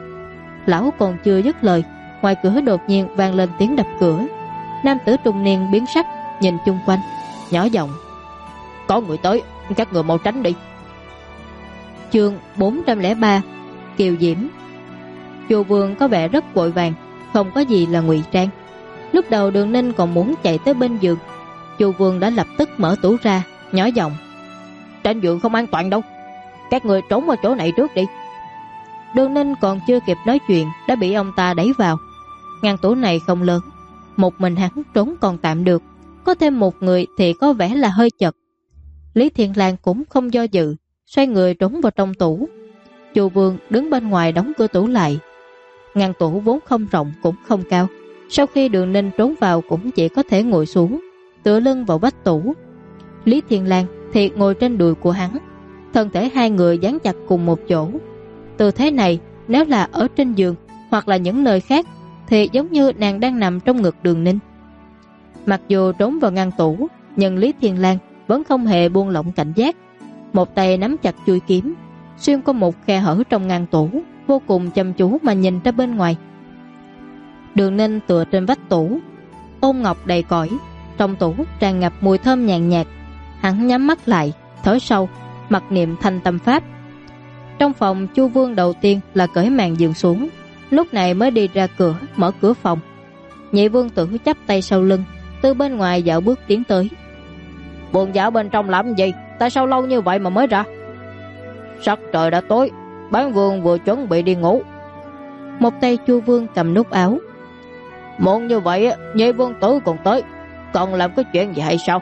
Lão còn chưa dứt lời, ngoài cửa đột nhiên vang lên tiếng đập cửa. Nam tử trung niên biến sắc, nhìn chung quanh, nhỏ giọng. Có người tới, các người mau tránh đi. Chương 403 Kiều Diễm. Chu Vương có vẻ rất vội vàng, không có gì là ngụy trang. Lúc đầu Đường Ninh còn muốn chạy tới bên giường, Chu Vương đã lập tức mở tủ ra, nhỏ giọng: trên giường không an toàn đâu, các người trốn vào chỗ này trước đi. Đường Ninh còn chưa kịp nói chuyện đã bị ông ta đẩy vào. Ngăn tủ này không lớn, một mình hắn trốn còn tạm được, có thêm một người thì có vẻ là hơi chật. Lý Thiên Lang cũng không do dự, xoay người trốn vào trong tủ. Chu Vương đứng bên ngoài đóng cửa tủ lại. Ngăn tủ vốn không rộng cũng không cao, sau khi Đường Ninh trốn vào cũng chỉ có thể ngồi xuống, tựa lưng vào vách tủ. Lý Thiên Lang thì ngồi trên đùi của hắn, thân thể hai người dán chặt cùng một chỗ. Tư thế này nếu là ở trên giường hoặc là những nơi khác thì giống như nàng đang nằm trong ngực Đường Ninh. Mặc dù trốn vào ngăn tủ, nhưng Lý Thiên Lang vẫn không hề buông lỏng cảnh giác. Một tay nắm chặt chuôi kiếm, xuyên qua một khe hở trong ngăn tủ, vô cùng chăm chú mà nhìn ra bên ngoài. Đường Ninh tựa trên vách tủ, ôm ngọc đầy cõi, trong tủ tràn ngập mùi thơm nhàn nhạt. Hắn nhắm mắt lại, thở sâu, mặc niệm thanh tâm pháp. Trong phòng, Chu Vương đầu tiên là cởi màn giường xuống, lúc này mới đi ra cửa, mở cửa phòng. Nhị Vương Tử chắp tay sau lưng, từ bên ngoài dạo bước tiến tới. Buồn dạo bên trong làm gì? Tại sao lâu như vậy mà mới ra? Sắc trời đã tối, bán vương vừa chuẩn bị đi ngủ. Một tay Chu Vương cầm nút áo. Muộn như vậy, Nhị Vương Tử còn tới, còn làm cái chuyện gì hay sao?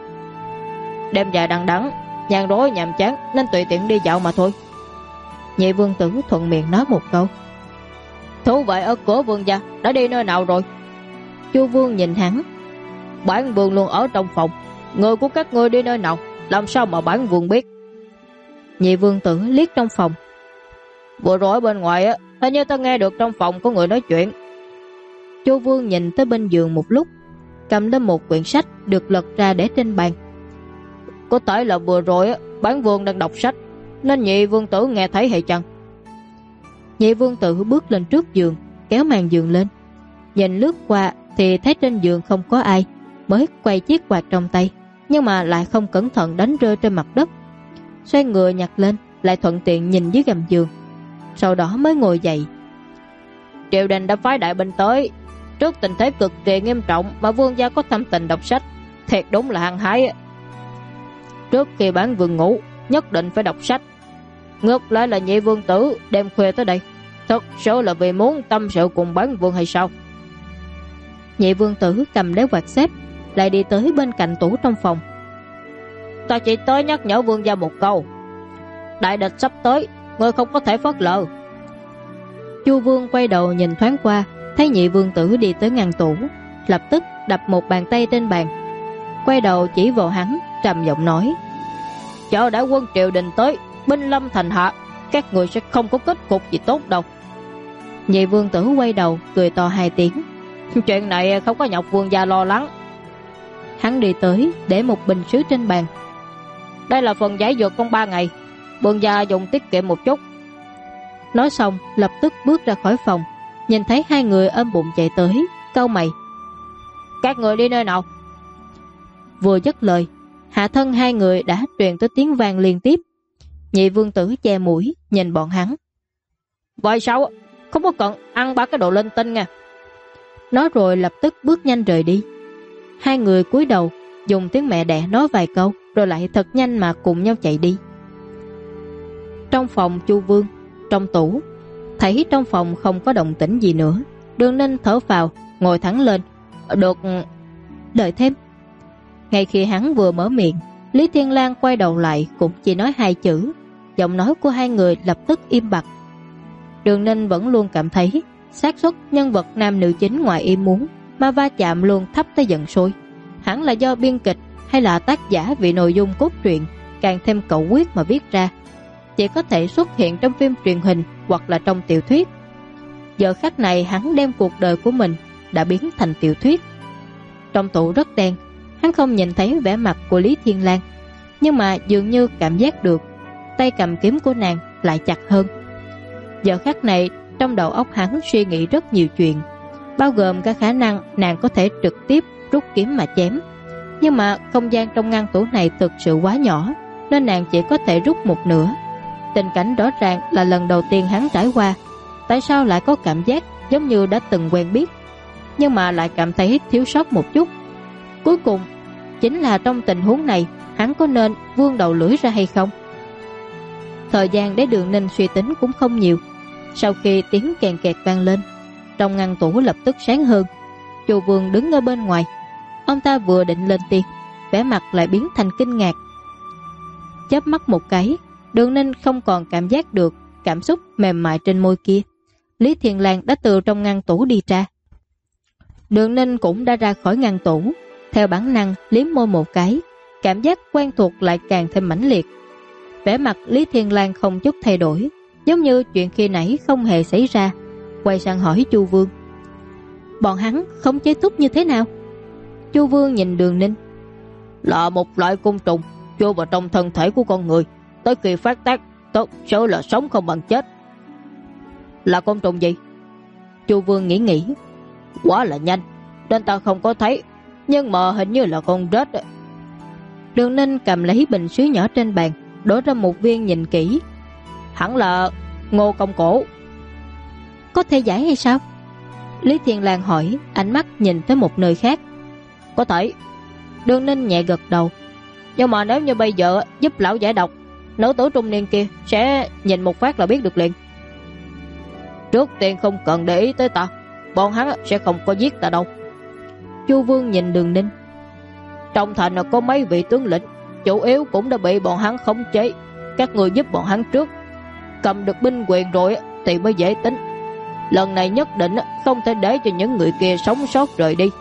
Đêm dài đằng đẵng, nhàn rỗi nhàm chán nên tùy tiện đi dạo mà thôi. Nhị Vương Tử thuận miệng nói một câu. Thú vậy ở cửa vương gia đã đi nơi nào rồi? Chu Vương nhìn hắn. Bản vương luôn ở trong phòng, người của các ngươi đi nơi nào, làm sao mà bản vương biết? Nhị Vương Tử liếc trong phòng. Vừa rồi ở bên ngoài á, hình như ta nghe được trong phòng có người nói chuyện. Chu Vương nhìn tới bên giường một lúc, cầm lên một quyển sách được lật ra để trên bàn. Có thể là vừa rồi á, bản vương đang đọc sách nên Nhị Vương Tử nghe thấy hay chăng? Nhị Vương Tử bước lên trước giường, kéo màn giường lên, nhìn lướt qua thì thấy trên giường không có ai, mới quay chiếc quạt trong tay, nhưng mà lại không cẩn thận đánh rơi trên mặt đất. Xoay người nhặt lên, lại thuận tiện nhìn dưới gầm giường, sau đó mới ngồi dậy. Triều đình đã phái đại binh tới, trước tình thế cực kỳ nghiêm trọng mà vương gia có tâm tình đọc sách, thiệt đúng là hăng hái. Trước khi bản vương ngủ, nhất định phải đọc sách. Ngược lại là Nhị Vương Tử đêm khuya tới đây, thật sự là vì muốn tâm sự cùng bản vương hay sao? Nhị Vương Tử cầm lấy quạt xếp, lại đi tới bên cạnh tủ trong phòng. Ta chỉ tới nhắc nhở vương gia một câu, đại địch sắp tới, ngươi không có thể phớt lờ. Chu Vương quay đầu nhìn thoáng qua, thấy Nhị Vương Tử đi tới ngăn tủ, lập tức đập một bàn tay trên bàn, quay đầu chỉ vào hắn, trầm giọng nói: chờ đã quân triều đình tới, binh lâm thành hạ, các người sẽ không có kết cục gì tốt đâu. Nhị Vương Tử quay đầu cười to hai tiếng. Chuyện này không có nhọc vương gia lo lắng. Hắn đi tới để một bình sứ trên bàn. Đây là phần giải dược trong 3 ngày, vương gia dùng tiết kiệm một chút. Nói xong lập tức bước ra khỏi phòng, nhìn thấy hai người ôm bụng chạy tới, cau mày. Các người đi nơi nào? Vừa dứt lời, hạ thân hai người đã truyền tới tiếng vang liên tiếp. Nhị Vương Tử che mũi nhìn bọn hắn. Vậy sao? Không có cần ăn 3 cái đồ linh tinh nha. Nói rồi lập tức bước nhanh rời đi. Hai người cúi đầu dùng tiếng mẹ đẻ nói vài câu, rồi lại thật nhanh mà cùng nhau chạy đi. Trong phòng Chu Vương, trong tủ, thấy trong phòng không có động tĩnh gì nữa, Đường Ninh thở phào, ngồi thẳng lên. Được, đợi thêm. Ngay khi hắn vừa mở miệng, Lý Thiên Lang quay đầu lại cũng chỉ nói 2 chữ, giọng nói của hai người lập tức im bặt. Đường Ninh vẫn luôn cảm thấy xác suất nhân vật nam nữ chính ngoài ý muốn mà va chạm luôn thấp tới giận sôi. Hẳn là do biên kịch hay là tác giả vì nội dung cốt truyện càng thêm cầu quyết mà viết ra, chỉ có thể xuất hiện trong phim truyền hình hoặc là trong tiểu thuyết. Giờ khắc này hắn đem cuộc đời của mình đã biến thành tiểu thuyết. Trong tủ rất đen, hắn không nhìn thấy vẻ mặt của Lý Thiên Lang, nhưng mà dường như cảm giác được tay cầm kiếm của nàng lại chặt hơn. Giờ khắc này trong đầu óc hắn suy nghĩ rất nhiều chuyện, bao gồm cả khả năng nàng có thể trực tiếp rút kiếm mà chém. Nhưng mà không gian trong ngăn tủ này thực sự quá nhỏ, nên nàng chỉ có thể rút một nửa. Tình cảnh rõ ràng là lần đầu tiên hắn trải qua, tại sao lại có cảm giác giống như đã từng quen biết, nhưng mà lại cảm thấy thiếu sót một chút. Cuối cùng, chính là trong tình huống này, hắn có nên vươn đầu lưỡi ra hay không? Thời gian để Đường Ninh suy tính cũng không nhiều. Sau khi tiếng kèn kẹt vang lên, trong ngăn tủ lập tức sáng hơn. Chu Vương đứng ở bên ngoài. Ông ta vừa định lên tiếng, vẻ mặt lại biến thành kinh ngạc. Chớp mắt một cái, Đường Ninh không còn cảm giác được cảm xúc mềm mại trên môi kia. Lý Thiên Lang đã từ trong ngăn tủ đi ra. Đường Ninh cũng đã ra khỏi ngăn tủ, theo bản năng liếm môi một cái, cảm giác quen thuộc lại càng thêm mãnh liệt. Vẻ mặt Lý Thiên Lang không chút thay đổi, giống như chuyện khi nãy không hề xảy ra. Quay sang hỏi Chu Vương, bọn hắn không chế thúc như thế nào? Chu Vương nhìn Đường Ninh, là một loại côn trùng chui vào trong thân thể của con người, tới khi phát tác tốt số là sống không bằng chết. Là côn trùng gì? Chu Vương nghĩ, quá là nhanh nên ta không có thấy, nhưng mà hình như là con rết. Đường Ninh cầm lấy bình sứ nhỏ trên bàn, đổ ra một viên nhìn kỹ. Hẳn là ngô công cổ. Có thể giải hay sao? Lý Thiên Lang hỏi, ánh mắt nhìn tới một nơi khác. Có thể. Đường Ninh nhẹ gật đầu. Nhưng mà nếu như bây giờ giúp lão giải độc, nữ tử trung niên kia sẽ nhìn một phát là biết được liền. Trước tiên không cần để ý tới ta, bọn hắn sẽ không có giết ta đâu. Chu Vương nhìn Đường Ninh. Trong thành có mấy vị tướng lĩnh, chủ yếu cũng đã bị bọn hắn khống chế. Các người giúp bọn hắn trước, cầm được binh quyền rồi thì mới dễ tính. Lần này nhất định không thể để cho những người kia sống sót rời đi.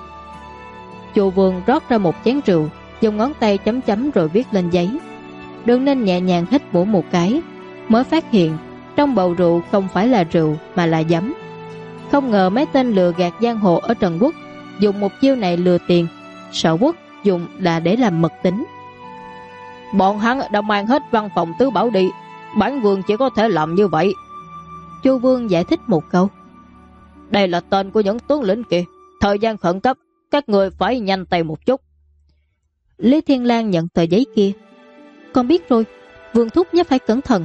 Chu Vương rót ra một chén rượu, dùng ngón tay chấm chấm rồi viết lên giấy. Đường Ninh nhẹ nhàng hít mũi một cái, mới phát hiện trong bầu rượu không phải là rượu mà là giấm. Không ngờ mấy tên lừa gạt giang hồ ở Trần Quốc dùng một chiêu này lừa tiền, Sở Quốc dùng là để làm mật tính. Bọn hắn đã mang hết văn phòng tứ bảo đi, bản vương chỉ có thể làm như vậy. Chu Vương giải thích một câu. Đây là tên của những tướng lĩnh kia, thời gian khẩn cấp, các người phải nhanh tay một chút. Lý Thiên Lang nhận tờ giấy kia. Con biết rồi, Vương thúc nhất phải cẩn thận.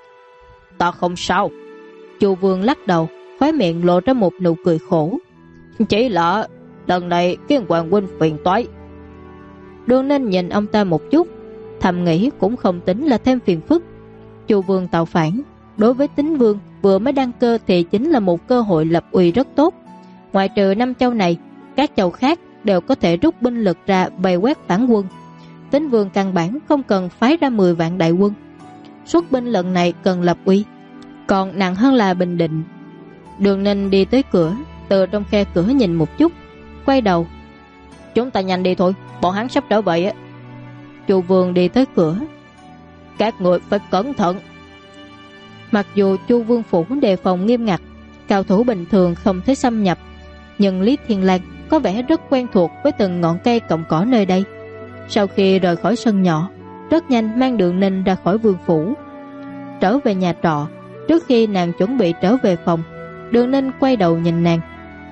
Ta không sao. Chu Vương lắc đầu, khóe miệng lộ ra một nụ cười khổ. Chỉ là lần này khiến hoàng huynh phiền toái. Đường Ninh nhìn ông ta một chút, thầm nghĩ cũng không tính là thêm phiền phức. Chu Vương tạo phản, đối với Tín Vương vừa mới đăng cơ thì chính là một cơ hội lập uy rất tốt. Ngoại trừ 5 châu này, các châu khác đều có thể rút binh lực ra bày quét phản quân. Tín Vương căn bản không cần phái ra 10 vạn đại quân. Xuất binh lần này cần lập uy, còn nặng hơn là bình định. Đường Ninh đi tới cửa, từ trong khe cửa nhìn một chút, quay đầu. Chúng ta nhanh đi thôi, bọn hắn sắp trở về. Chu Vương đi tới cửa. Các người phải cẩn thận. Mặc dù Chu Vương phủ đề phòng nghiêm ngặt, cao thủ bình thường không thể xâm nhập, nhưng Lý Thiên Lang có vẻ rất quen thuộc với từng ngọn cây cọng cỏ nơi đây. Sau khi rời khỏi sân nhỏ, rất nhanh mang Đường Ninh ra khỏi vương phủ, trở về nhà trọ. Trước khi nàng chuẩn bị trở về phòng, Đường Ninh quay đầu nhìn nàng.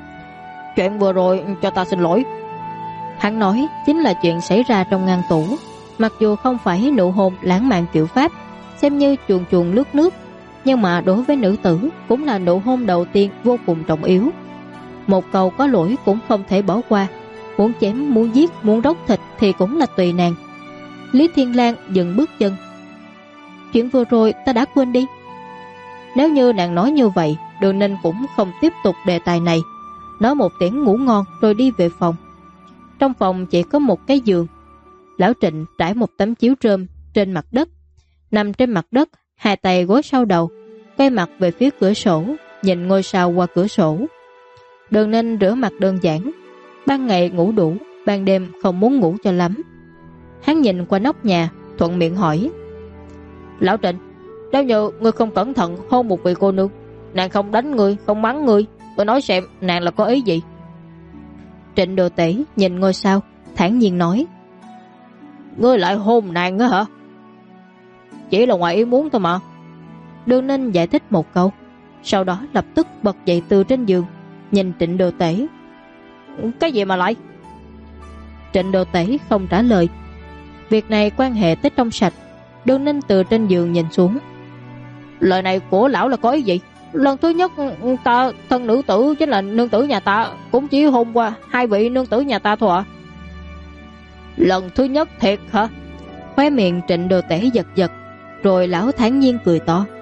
Chuyện vừa rồi cho ta xin lỗi. Hắn nói chính là chuyện xảy ra trong ngăn tủ. Mặc dù không phải nụ hôn lãng mạn kiểu Pháp, xem như chuồn chuồn lướt nước, nhưng mà đối với nữ tử cũng là nụ hôn đầu tiên vô cùng trọng yếu. Một câu có lỗi cũng không thể bỏ qua. Muốn chém, muốn giết, muốn đốt thịt thì cũng là tùy nàng. Lý Thiên Lang dừng bước chân. Chuyện vừa rồi ta đã quên đi. Nếu như nàng nói như vậy, Đường Ninh cũng không tiếp tục đề tài này, nói một tiếng ngủ ngon rồi đi về phòng. Trong phòng chỉ có một cái giường. Lão Trịnh trải một tấm chiếu rơm trên mặt đất, nằm trên mặt đất, hai tay gối sau đầu, quay mặt về phía cửa sổ, nhìn ngôi sao qua cửa sổ. Đường Ninh rửa mặt đơn giản, ban ngày ngủ đủ, ban đêm không muốn ngủ cho lắm. Hắn nhìn qua nóc nhà, thuận miệng hỏi. Lão Trịnh, nếu như ngươi không cẩn thận hôn một vị cô nương, nàng không đánh ngươi, không mắng ngươi, tôi nói xem nàng là có ý gì? Trịnh Đồ Tể nhìn ngôi sao, thản nhiên nói. Ngươi lại hôn nàng á hả? Chỉ là ngoài ý muốn thôi mà. Đường Ninh giải thích một câu, sau đó lập tức bật dậy từ trên giường, nhìn Trịnh Đồ Tể. Cái gì mà lại? Trịnh Đồ Tể không trả lời. Việc này quan hệ tới trong sạch. Đường Ninh từ trên giường nhìn xuống. Lời này của lão là có ý gì? Lần thứ nhất ta thân nữ tử chính là nương tử nhà ta, cũng chỉ hôm qua hai vị nương tử nhà ta thôi ạ. Lần thứ nhất thiệt hả? Khóe miệng Trịnh Đồ Tể giật giật, rồi lão thản nhiên cười to.